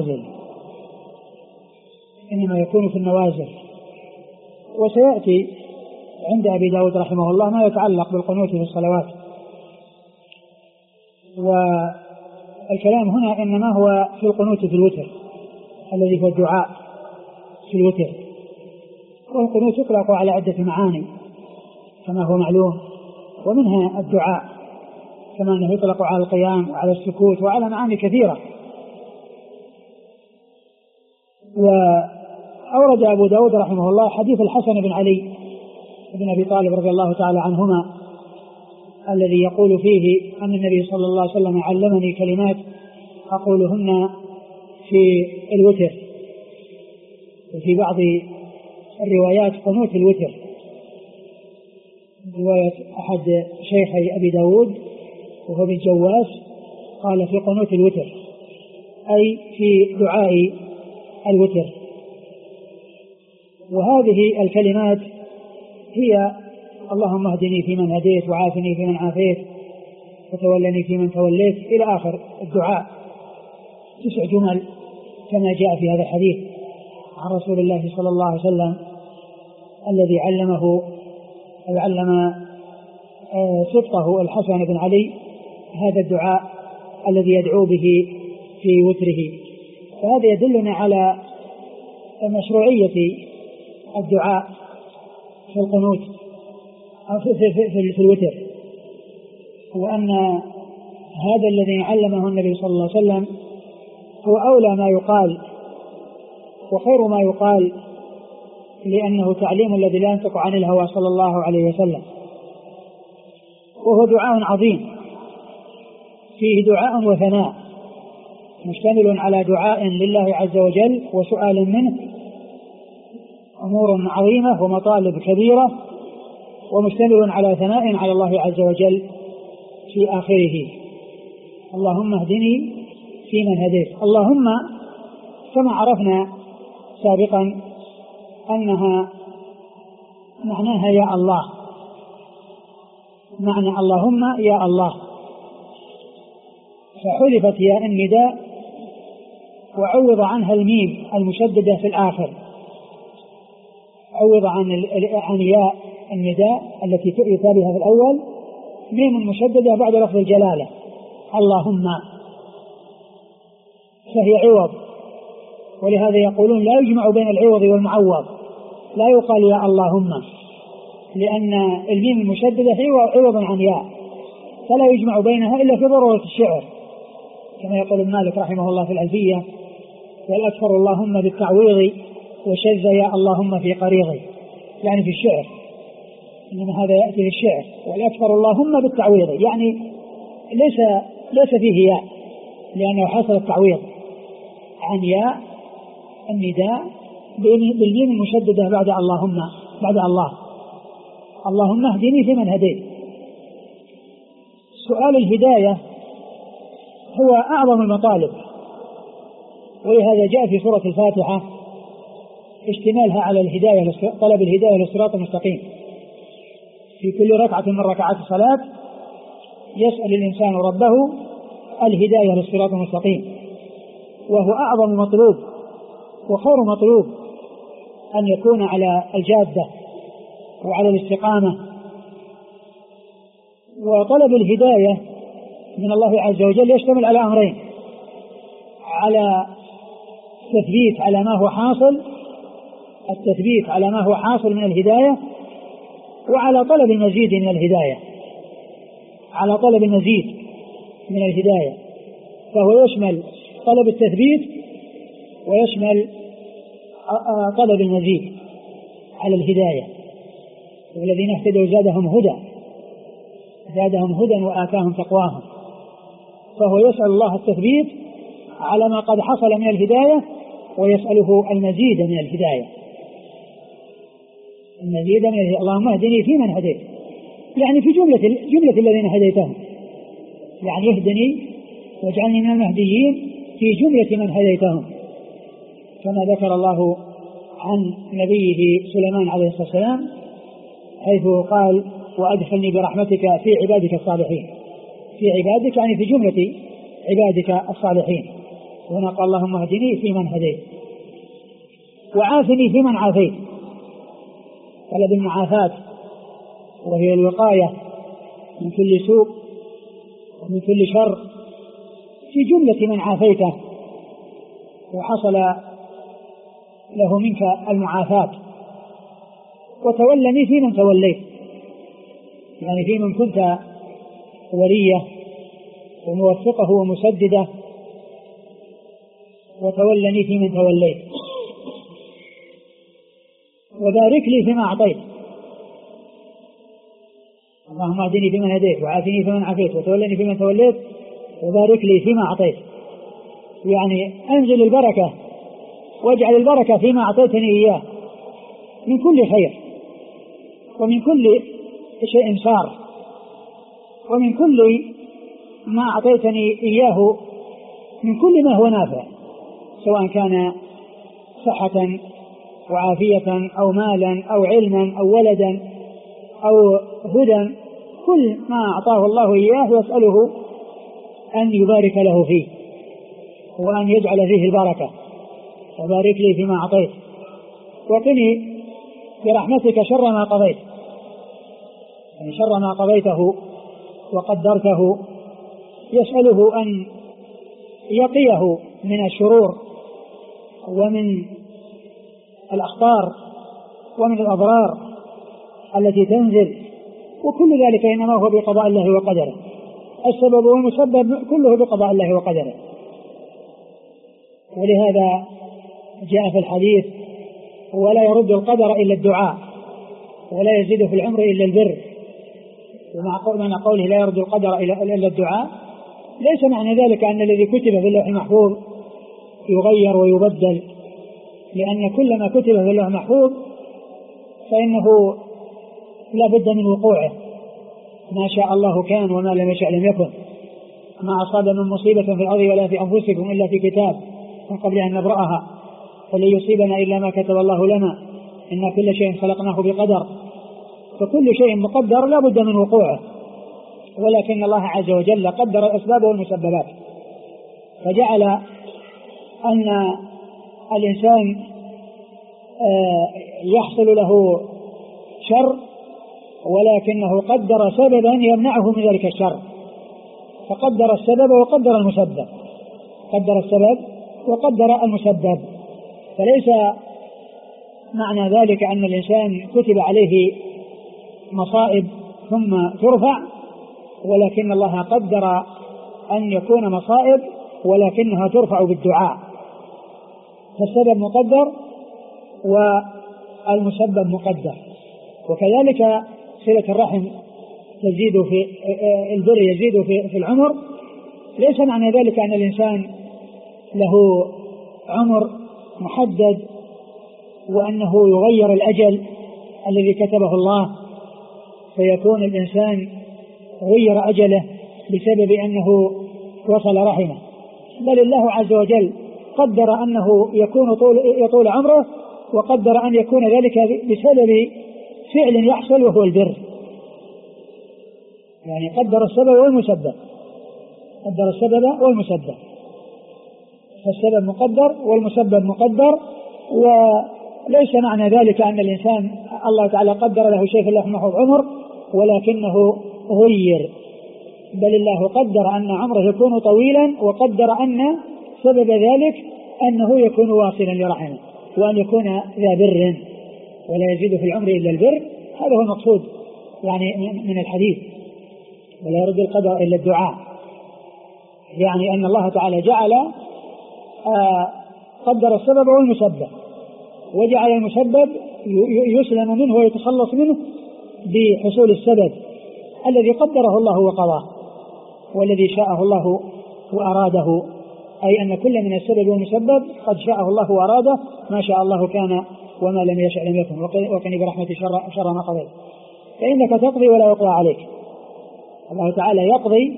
في النوازل. وسيأتي عند أبي داود رحمه الله ما يتعلق بالقنوت في الصلوات. والكلام هنا إنما هو في القنوت في الوتر الذي هو الدعاء في الوتر. والقنوت يطلق على عدة معاني كما هو معلوم، ومنها الدعاء كما أنه يطلق على القيام وعلى السكوت وعلى معاني كثيرة. وأورد أبو داود رحمه الله حديث الحسن بن علي بن أبي طالب رضي الله تعالى عنهما الذي يقول فيه أن النبي صلى الله عليه وسلم علمني كلمات أقولهن في الوتر. وفي بعض الروايات قنوت الوتر، رواية أحد شيخي أبي داود وهو بن جواس قال في قنوت الوتر، أي في دعاء الوتر. وهذه الكلمات هي: اللهم اهدني فيمن هديت، وعافني فيمن عافيت، وتولني فيمن توليت، إلى آخر الدعاء، 9 جمل كما جاء في هذا الحديث عن رسول الله صلى الله عليه وسلم الذي علم سبطه الحسن بن علي هذا الدعاء الذي يدعو به في وتره. فهذا يدلنا على مشروعية الدعاء في القنوت أو في الوتر، وأن هذا الذي علمه النبي صلى الله عليه وسلم هو أولى ما يقال وخير ما يقال، لأنه تعليم الذي لا ينطق عن الهوى صلى الله عليه وسلم. وهو دعاء عظيم فيه دعاء وثناء، مشتمل على دعاء لله عز وجل وسؤال منه، أمور عظيمة ومطالب كبيرة، ومشتمل على ثناء على الله عز وجل في آخره: اللهم اهدني فيمن هديت. اللهم كما عرفنا سابقا أنها معناها يا الله، معنى اللهم يا الله، فحذفت ياء النداء وعوض عنها الميم المشددة في الآخر، عوض عن ياء النداء التي تؤتى بها في الأول ميم مشددة بعد لفظ الجلالة اللهم، فهي عوض. ولهذا يقولون لا يجمع بين العوض والمعوض، لا يقال يا اللهم، لأن الميم المشددة عوض عن ياء، فلا يجمع بينها إلا في ضرورة الشعر، كما يقول مالك رحمه الله في الألفية: والأكثر اللهم بالتعويض، وشذ يا اللهم في قريضي، يعني في الشعر، إنما هذا يأتي في الشعر. والأكثر اللهم بالتعويض يعني ليس فيه ياء، لأنه حصل التعويض عن ياء النداء بالميم المشددة بعد اللهم، بعد الله. اللهم اهدني فيمن هديت. سؤال الهداية هو أعظم المطالب، ولهذا جاء في سورة الفاتحة اشتمالها على الهداية، طلب الهداية للصراط المستقيم. في كل ركعة من ركعات الصلاة يسأل الإنسان ربه الهداية للصراط المستقيم، وهو أعظم مطلوب وخير مطلوب أن يكون على الجادة وعلى الاستقامة. وطلب الهداية من الله عز وجل يشتمل على أمرين: على التثبيت على ما هو حاصل، التثبيت على ما هو حاصل من الهداية، وعلى طلب المزيد من الهداية، على طلب المزيد من الهداية. فهو يشمل طلب التثبيت ويشمل طلب المزيد على الهداية. والذين اهتدوا زادهم هدى وآتاهم تقواهم. فهو يسأل الله التثبيت على ما قد حصل من الهداية، ويسأله المزيد من الهداية، المزيد من الهداية. اللهم اهدني فيمن هديت، يعني في جملة الذين هديتهم، يعني اهدني واجعلني من المهديين في جملة من هديتهم، كما ذكر الله عن نبيه سليمان عليه الصلاة والسلام حيث قال: وأدخلني برحمتك في عبادك الصالحين. في عبادك يعني في جملة عبادك الصالحين. هنا قال: اللهم اهدني فيمن هديت وعافني فيمن عافيت. طلب المعافاة وهي الوقاية من كل سوء ومن كل شر في جملة من عافيته وحصل له منك المعافاة. وتولني فيمن توليت، يعني في من كنت وليه وموفقه ومسدده، وتولني فيمن توليت. وبارك لي فيما أعطيت، اللهم اهدني فيمن هديت وعافني فيمن عافيت وتولني فيمن توليت وبارك لي فيما أعطيت، يعني أنزل البركة واجعل البركة فيما أعطيتني إياه من كل خير ومن كل شيء صار ومن كل ما أعطيتني إياه من كل ما هو نافع، سواء كان صحة وعافية أو مالا أو علما أو ولدا أو هدى. كل ما أعطاه الله إياه يسأله أن يبارك له فيه وأن يجعل فيه البركة. وبارك لي فيما أعطيت وقني برحمتك شر ما قضيت، يعني شر ما قضيته وقدرته يسأله أن يقيه من الشرور ومن الأخطار ومن الأضرار التي تنزل، وكل ذلك إنما هو بقضاء الله وقدره. السبب والمسبب كله بقضاء الله وقدره. ولهذا جاء في الحديث: ولا يرد القدر إلا الدعاء ولا يزيد في العمر إلا البر. ومع قوله لا يرد القدر إلا الدعاء ليس معنى ذلك أن الذي كتب في اللوح المحفوظ يغير ويبدل، لأن كل ما كتب في اللوح المحفوظ فإنه لا بد من وقوعه، ما شاء الله كان وما لم يشاء لم يكن. ما أصاب من مصيبة في الأرض ولا في أنفسكم إلا في كتاب من قبل أن نبرأها فلن يصيبنا إلا ما كتب الله لنا إن كل شيء خلقناه بقدر. فكل شيء مقدر لا بد من وقوعه، ولكن الله عز وجل قدر الأسباب والمسببات، فجعل أن الإنسان يحصل له شر ولكنه قدر سببا يمنعه من ذلك الشر، فقدر السبب وقدر المسبب، قدر السبب وقدر المسبب. فليس معنى ذلك أن الإنسان كتب عليه مصائب ثم ترفع، ولكن الله قدر أن يكون مصائب ولكنها ترفع بالدعاء. فالسبب مقدر والمسبب مقدر. وكذلك صلة الرحم تزيد في البر، يزيد في العمر. ليس معنى ذلك أن الإنسان له عمر محدد وأنه يغير الأجل الذي كتبه الله فيكون الإنسان غير أجله بسبب أنه وصل رحمه، بل الله عز وجل قدر أنه يكون يطول عمره، وقدر أن يكون ذلك بسبب فعل يحصل وهو البر. يعني قدر السبب والمسبب، قدر السبب والمسبب، فالسبب مقدر والمسبب مقدر. ليس معنى ذلك أن الإنسان الله تعالى قدر له شيء في اللوح المحفوظ عمر ولكنه غير، بل الله قدر أن عمره يكون طويلا، وقدر أن سبب ذلك أنه يكون واصلا لرحمه وأن يكون ذا بر ولا يزيد في العمر إلا البر. هذا هو المقصود يعني من الحديث. ولا يرد القدر إلا الدعاء، يعني أن الله تعالى جعل قدر السبب والمسبب، وجعل المسبب يسلم منه ويتخلص منه بحصول السبب الذي قدره الله وقضاه والذي شاءه الله وأراده، أي أن كل من السبب والمسبب قد شاءه الله وأراده، ما شاء الله كان وما لم يشأ لم يكن، وقني برحمة شر ما قضيت فإنك تقضي ولا يقضى عليك. الله تعالى يقضي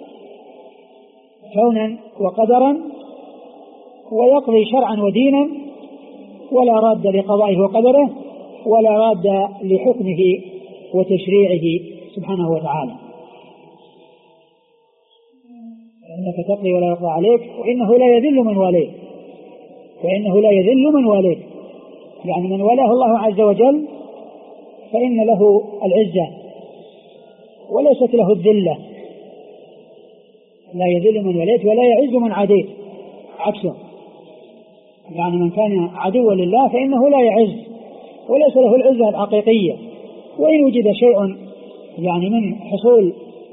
كونا وقدرا، ويقضي شرعا ودينا، ولا راد لقضائه وقدره ولا راد لحكمه وتشريعه سبحانه وتعالى. إنك تقضي ولا يقضى عليك وإنه لا يذل من واليك، وإنه لا يذل من واليك، يعني من ولاه الله عز وجل فإن له العزة وليست له الذلة. لا يذل من وليت ولا يعز من عاديت، عكسه، يعني من كان عدوا لله فإنه لا يعز وليس له العزة الحقيقية. وإن وجد شيء يعني من حصول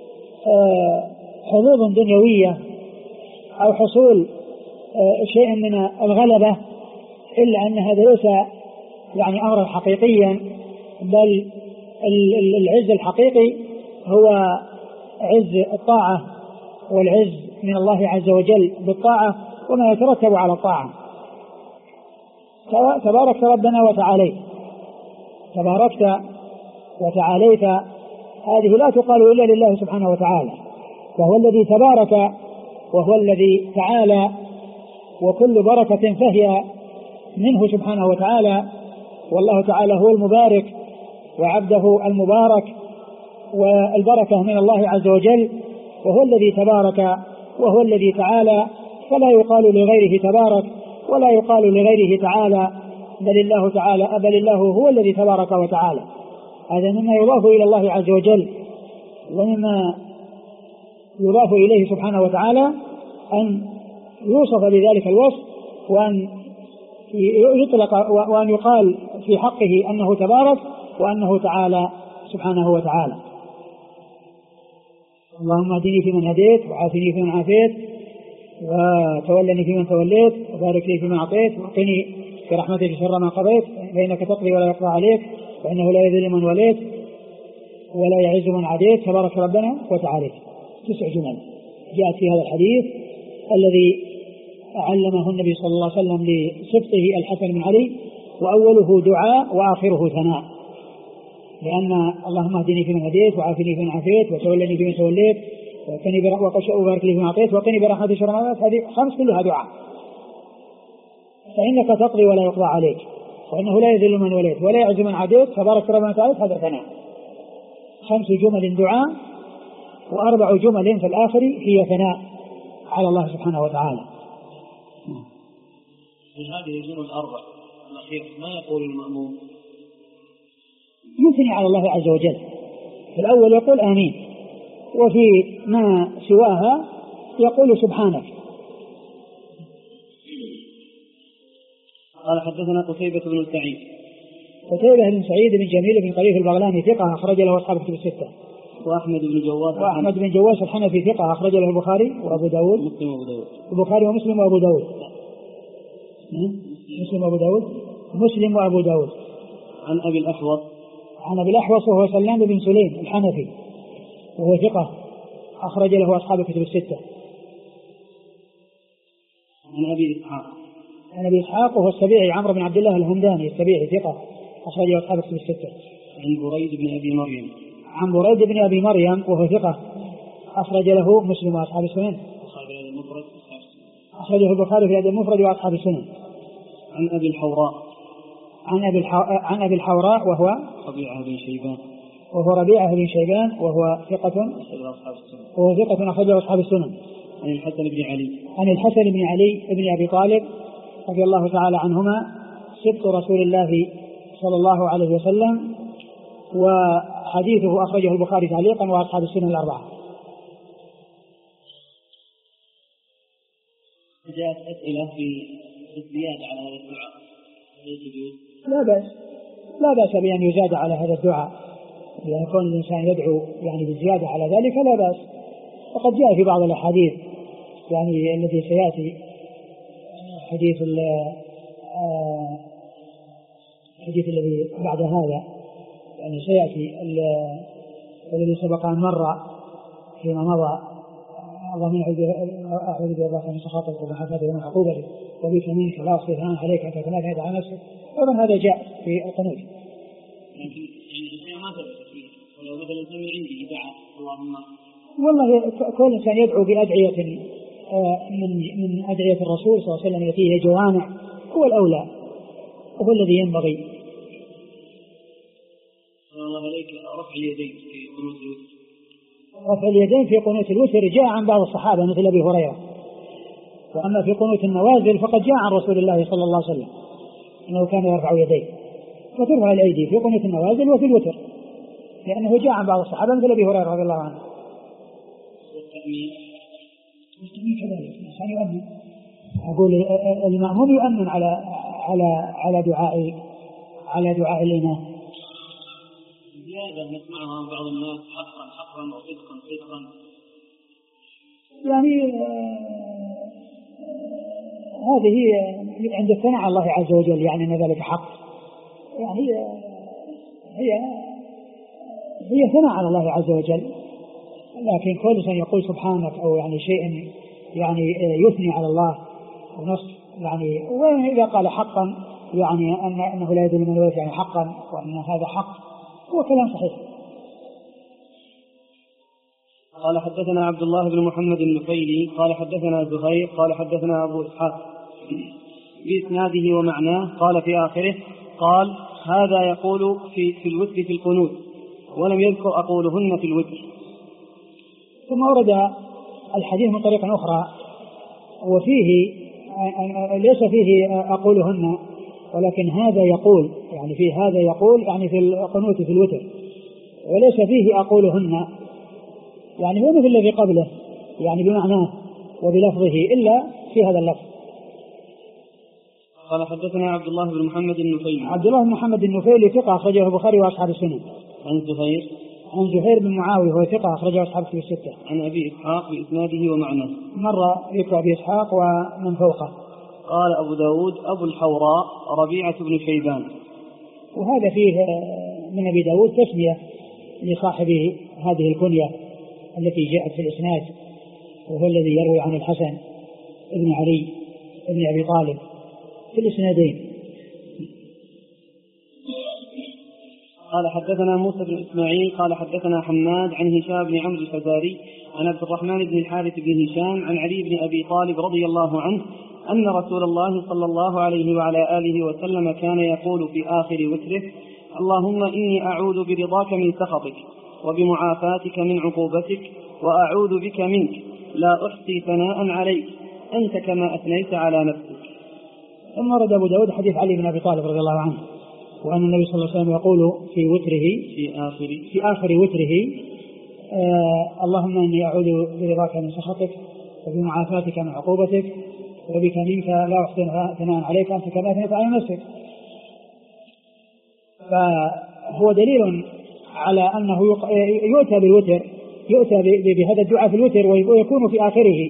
حظوظ دنيوية أو حصول شيء من الغلبة، إلا أن هذا ليس يعني أمرا حقيقيا، بل العز الحقيقي هو عز الطاعة والعز من الله عز وجل بالطاعة وما يترتب على الطاعة. تباركت ربنا وتعاليت، تباركت وتعاليت، هذه لا تقال إلا لله سبحانه وتعالى، وهو الذي تبارك وهو الذي تعالى، وكل بركة فهي منه سبحانه وتعالى، والله تعالى هو المبارك وعبده المبارك، والبركة من الله عز وجل، وهو الذي تبارك وهو الذي تعالى، فلا يقال لغيره تبارك ولا يقال لغيره تعالى، بل الله هو الذي تبارك وتعالى. هذا مما يضاف إلى الله عز وجل، ومما يضاف إليه سبحانه وتعالى أن يوصف بذلك الوصف، وأن يطلق وأن يقال في حقه أنه تبارك وأنه تعالى سبحانه وتعالى. اللهم اهدني فيمن هديت، وعافني فيمن عافيت، وتولني فيمن توليت، وبارك لي فيما أعطيت، وقني برحمتك شر ما قضيت، فإنك تقضي ولا يقضى عليك، وإنه لا يذل من وليت ولا يعز من عاديت، تبارك ربنا وتعاليت. 9 جمل جاءت في هذا الحديث الذي علمه النبي صلى الله عليه وسلم لسبطه الحسن بن علي، وأوله دعاء وآخره ثناء، لأن اللهم اهدني فيمن هديت، وعافني فيمن عافيت، وتولني فيمن توليت، وبارك لي فيما أعطيت، وقني برحمتك شر ما قضيت، هذه 5 كلها دعاء. فإنك تقضي ولا يقضى عليك، وإنه لا يذل من وليت ولا يعز من عاديت، تبارك ربنا وتعالى، هذا ثناء. 5 جمل دعاء، و4 جمل في الآخر هي ثناء على الله سبحانه وتعالى. في هذه الجمل الأربع الأخير ما يقول المأموم؟ يثني على الله عز وجل. في الأول يقول آمين، وفي ما سواها يقول سبحانك. قال حدثنا قتيبة بن سعيد. قتيبة بن سعيد بن جميل بن طريف البغلاني ثقة أخرج له أصحاب الكتب الستة. وأحمد بن جواس الحنفي ثقة أخرج له البخاري وأبو داود. البخاري ومسلم وأبو داود. مسلم وأبو داود. عن أبي الأحوص وهو سلام بن سليم الحنفي وهو ثقة أخرج له أصحاب الكتب الستة. عن أبي إسحاق وهو السبيعي عمرو بن عبد الله الهمداني السبيعي ثقة أخرج له أصحاب الكتب الستة. عن بريد بن أبي مريم وهو ثقة أخرج له مسلم وأصحاب السنن. أخرجه البخاري في الأدب المفرد وأصحاب السنن. عن أبي الحوراء وهو ربيعة بن شيبان وهو ثقة أخرجه أصحاب السنن. عن الحسن بن علي بن أبي طالب رضي الله تعالى عنهما صدق رسول الله صلى الله عليه وسلم، وحديثه أخرجه البخاري تعليقا وأصحاب السنن الأربعة. جاءت أسئلة في الزيادة على هذا الدعاء، لا بأس بأن يزاد على هذا الدعاء، إذا كان الإنسان يدعو يعني بالزيادة على ذلك لا بأس. وقد جاء في بعض الأحاديث يعني التي سيأتي، حديث الذي بعد هذا يعني سيأتي الذي سبق أن مر فيما مضى: اللهم أعوذ برضاك من سخطك ومحبتك ومن عقوبتك وبك منك لا أصلي ثناء عليك أنت كما أثنيت على نفسك. أيضا هذا جاء في القنوت. والله كل إنسان يدعو بأدعية من أدعية الرسول صلى الله عليه وسلم فيه جوامع هو الأولى وهو الذي ينبغي. الله عليك رفع اليدين في قنوت الوتر. رفع اليدين في قنوت الوتر جاء عن بعض الصحابة مثل أبي هريرة، وأما في قنوت النوازل فقد جاء عن رسول الله صلى الله عليه وسلم أنه كان يرفع يديه، فترفع الأيدي في قنوت النوازل وفي الوتر، لأنه جاء عن بعض الصحابة مثل أبي هريرة رضي الله عنه. والتأمين كذلك الإنسان يؤمن، أقول المأموم يؤمن على دعاء الإمام. زيادة نسمعها من بعض الناس حقا وصدقا يعني هذه عند الثناء على الله عز وجل، يعني أن ذلك حق، يعني هي ثناء على الله عز وجل، لكن كل شيء يقول سبحانك أو يعني شيء يعني يثني على الله ونص يعني، وإذا قال حقا يعني أنه لا يدل من الوجه يعني حقا وأن هذا حق هو كلام صحيح. قال حدثنا عبد الله بن محمد النفيلي قال حدثنا زهير قال حدثنا أبو إسحاق بإسناده ومعناه قال في آخره قال هذا يقول في الوتر في القنوت ولم يذكر أقولهن في الوتر. ثم ورد الحديث من طريق أخرى وفيه ليس فيه أقولهن، ولكن هذا يقول يعني في هذا يقول يعني في القنوت في الوتر، وليس فيه أقولهن يعني هو مثل الذي قبله يعني بمعناه وبلفظه إلا في هذا اللفظ. قال حدثنا عبد الله بن محمد النفيلي. عبد الله بن محمد النفيلي ثقة أخرجه البخاري وأصحاب السنن. عن زهير بن معاوية وهو ثقة أخرجه أصحاب الكتب الستة. عن أبي إسحاق بإسناده ومعناه. مرة يقرأ أبي إسحاق ومن فوقه. قال أبو داود أبو الحوراء ربيعة بن شيبان. وهذا فيه من أبي داود تسمية لصاحبه هذه الكنية التي جاءت في الإسناد، وهو الذي يروي عن الحسن ابن علي ابن أبي طالب في الإسنادين. قال حدثنا موسى بن إسماعيل قال حدثنا حماد عن هشام بن عمرو الفزاري عن عبد الرحمن بن الحارث بن هشام عن علي بن أبي طالب رضي الله عنه أن رسول الله صلى الله عليه وعلى آله وسلم كان يقول في آخر وتره اللهم إني أعوذ برضاك من سخطك وبمعافاتك من عقوبتك وأعوذ بك منك لا أحصي ثناء عليك أنت كما أثنيت على نفسك. ثم ورد أبو داود حديث علي بن أبي طالب رضي الله عنه وأن النبي صلى الله عليه وسلم يقول في وتره في آخر وتره اللهم إني أعوذ برضاك من سخطك وبمعافاتك من عقوبتك وبك منك لا أحصي ثناء عليك أنت كما أثنيت على نفسك. فهو دليل على أنه يؤتى بالوتر، يؤتى بهذا الدعاء في الوتر ويكون في آخره.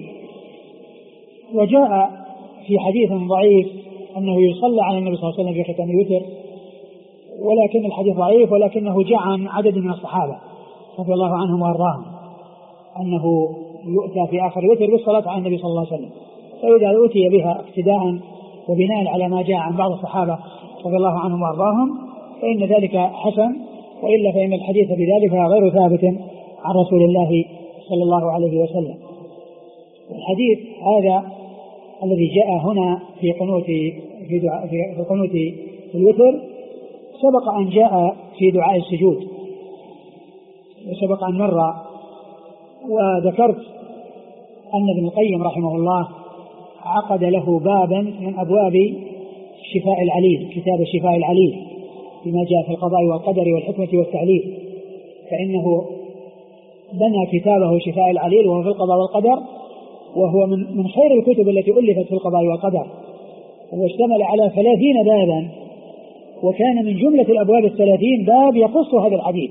وجاء في حديث ضعيف أنه يصلى على النبي صلى الله عليه وسلم في ختام الوتر، ولكن الحديث ضعيف، ولكنه جاء عن عدد من الصحابة رضي الله عنهم وأرضاهم أنه يؤتى في آخر الوتر بالصلاة على النبي صلى الله عليه وسلم. فإذا أوتي بها اقتداء وبناء على ما جاء عن بعض الصحابة رضي الله عنهم وأرضاهم فإن ذلك حسن، وإلا فإن الحديث بذلك غير ثابت عن رسول الله صلى الله عليه وسلم. الحديث هذا الذي جاء هنا في قنوت في الوتر سبق أن جاء في دعاء السجود، وسبق أن مر وذكرت أن ابن القيم رحمه الله عقد له بابا من أبواب شفاء العليل، كتاب الشفاء العليل بما جاء في القضاء والقدر والحكمة والتعليل، فإنه بنى كتابه شفاء العليل وهو في القضاء والقدر، وهو من خير الكتب التي ألفت في القضاء والقدر، واشتمل على 30 بابا، وكان من جملة الأبواب 30 باب يخص هذا الحديث،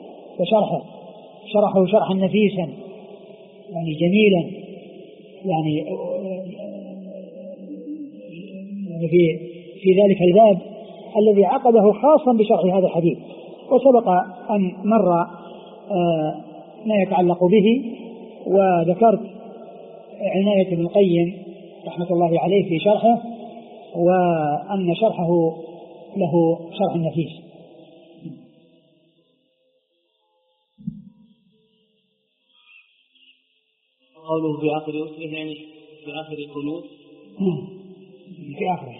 شرحه شرحا نفيسا يعني جميلا، يعني في ذلك الباب الذي عقده خاصا بشرح هذا الحديث. وسبق أن مر ما يتعلق به، وذكرت عناية ابن القيم رحمة الله عليه في شرحه، وأن شرحه له شرح نفيس. قوله في آخر وصله يعني في آخر القنوت، في آخره.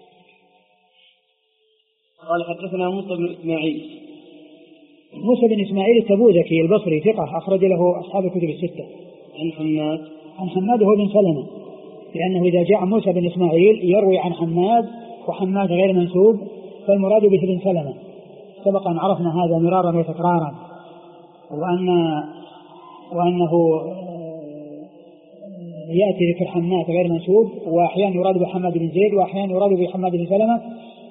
قال حدثنا موسى بن إسماعيل. موسى بن إسماعيل التبوذكي البصري ثقة أخرج له أصحاب الكتب الستة. عن حماد هو بن سلمة، لأنه إذا جاء موسى بن إسماعيل يروي عن حماد، وحماد غير منسوب، فالمراد به بن سلمة. سبق أن عرفنا هذا مرارا وتكرارا، وأنه يأتي ذكر حماد غير منسوب، وأحيانا يراد بحماد بن زيد، وأحيانا يراد بحماد بن سلمة،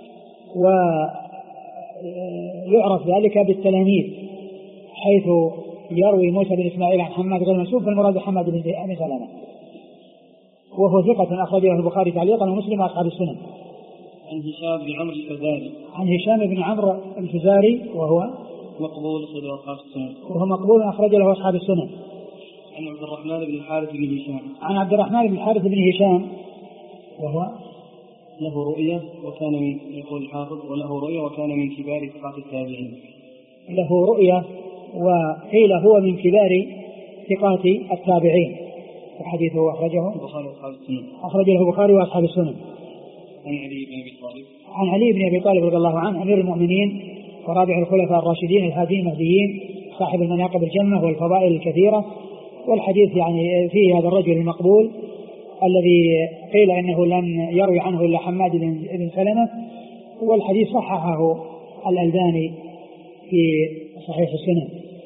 ويعرف ذلك بالتلاميذ، حيث يروي موسى بن إسماعيل عن حماد غير منسوب فالمراد بحماد بن سلمة، وهو ثقة أخرجه البخاري تعليقا ومسلم وأصحاب السنن. عن هشام بن عمرو الفزاري. عن هشام بن عمرو الفزاري وهو مقبول أخرجه أصحاب السنن. وهو مقبول أخرج له أصحاب السنن. عن عبد الرحمن بن الحارث بن هشام. عن عبد الرحمن بن الحارث بن هشام وهو له رؤية وكان من يقول الحافظ وله رؤية وكان من كبار ثقات التابعين. له رؤية وقيل هو من كبار ثقات التابعين، وحديثه أخرجه البخاري وأصحاب السنن. أخرج له البخاري وأصحاب السنن. عن علي بن أبي طالب. عن علي بن أبي طالب رضي الله عنه أمير المؤمنين ورابع الخلفاء الراشدين الهادين المهديين، صاحب المناقب الجمة والفضائل الكثيرة. والحديث يعني فيه هذا الرجل المقبول الذي قيل إنه لم يروي عنه إلا حماد بن سلمة، والحديث صححه الألباني في صحيح السنن.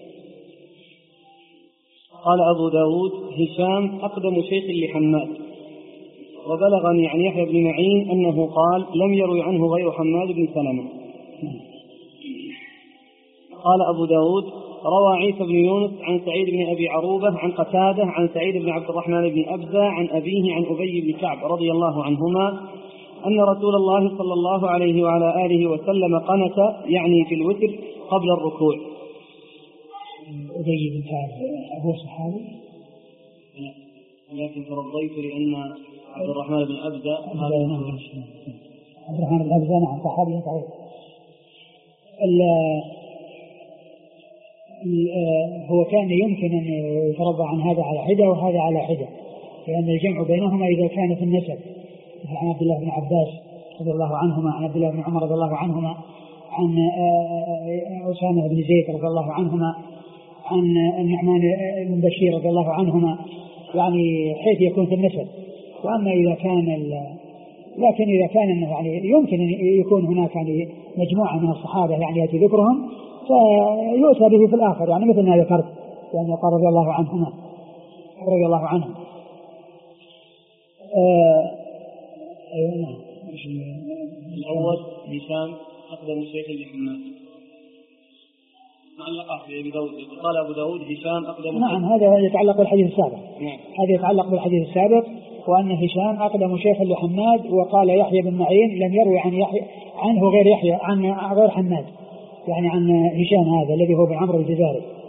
قال أبو داود هشام أقدم شيخ لحماد، وبلغني عن يحيى بن معين أنه قال لم يروي عنه غير حماد بن سلمة. قال أبو داود روى عيسى بن يونس عن سعيد بن أبي عروبة عن قتادة عن سعيد بن عبد الرحمن بن أبزة عن أبيه عن أبي بن كعب رضي الله عنهما أن رسول الله صلى الله عليه وعلى آله وسلم قنت يعني في الوتر قبل الركوع. أبي بن كعب هو صحابي، لكن ترضيت لأن عبد الرحمن بن أبزة عبد الرحمن بن أبزة نعم صحابي صحيح. هو كان يمكن أن يترضى عن هذا على حدة وهذا على حدة، لأن الجمع بينهما إذا كان في النسب، عن عبد الله بن عباس رضي الله عنهما، عن عبد الله بن عمر رضي الله عنهما، عن أسامة بن زيد رضي الله عنهما، عن النعمان بن بشير رضي الله عنهما، يعني حيث يكون في النسب. وأما إذا كان لكن إذا كان أنه يعني يمكن أن يكون هناك يعني مجموعة من الصحابة يعني يأتي ذكرهم فيؤتى به في الآخر، يعني مثل ما ذكرت يعني قال رضي الله عنهما رضي الله عنهم. الأول هشام أقدم شيخ لحماد معلقة في أبي داود. قال أبو داود هشام أقدم. نعم هذا يتعلق بالحديث السابق. نعم. هذا يتعلق بالحديث السابق، وأن هشام أقدم شيخ لحماد. وقال يحيى بن معين لم يروي عن يحيى عنه غير يحيى عن غير حماد، يعني عن هشام هذا الذي هو بن عمرو الجزاري.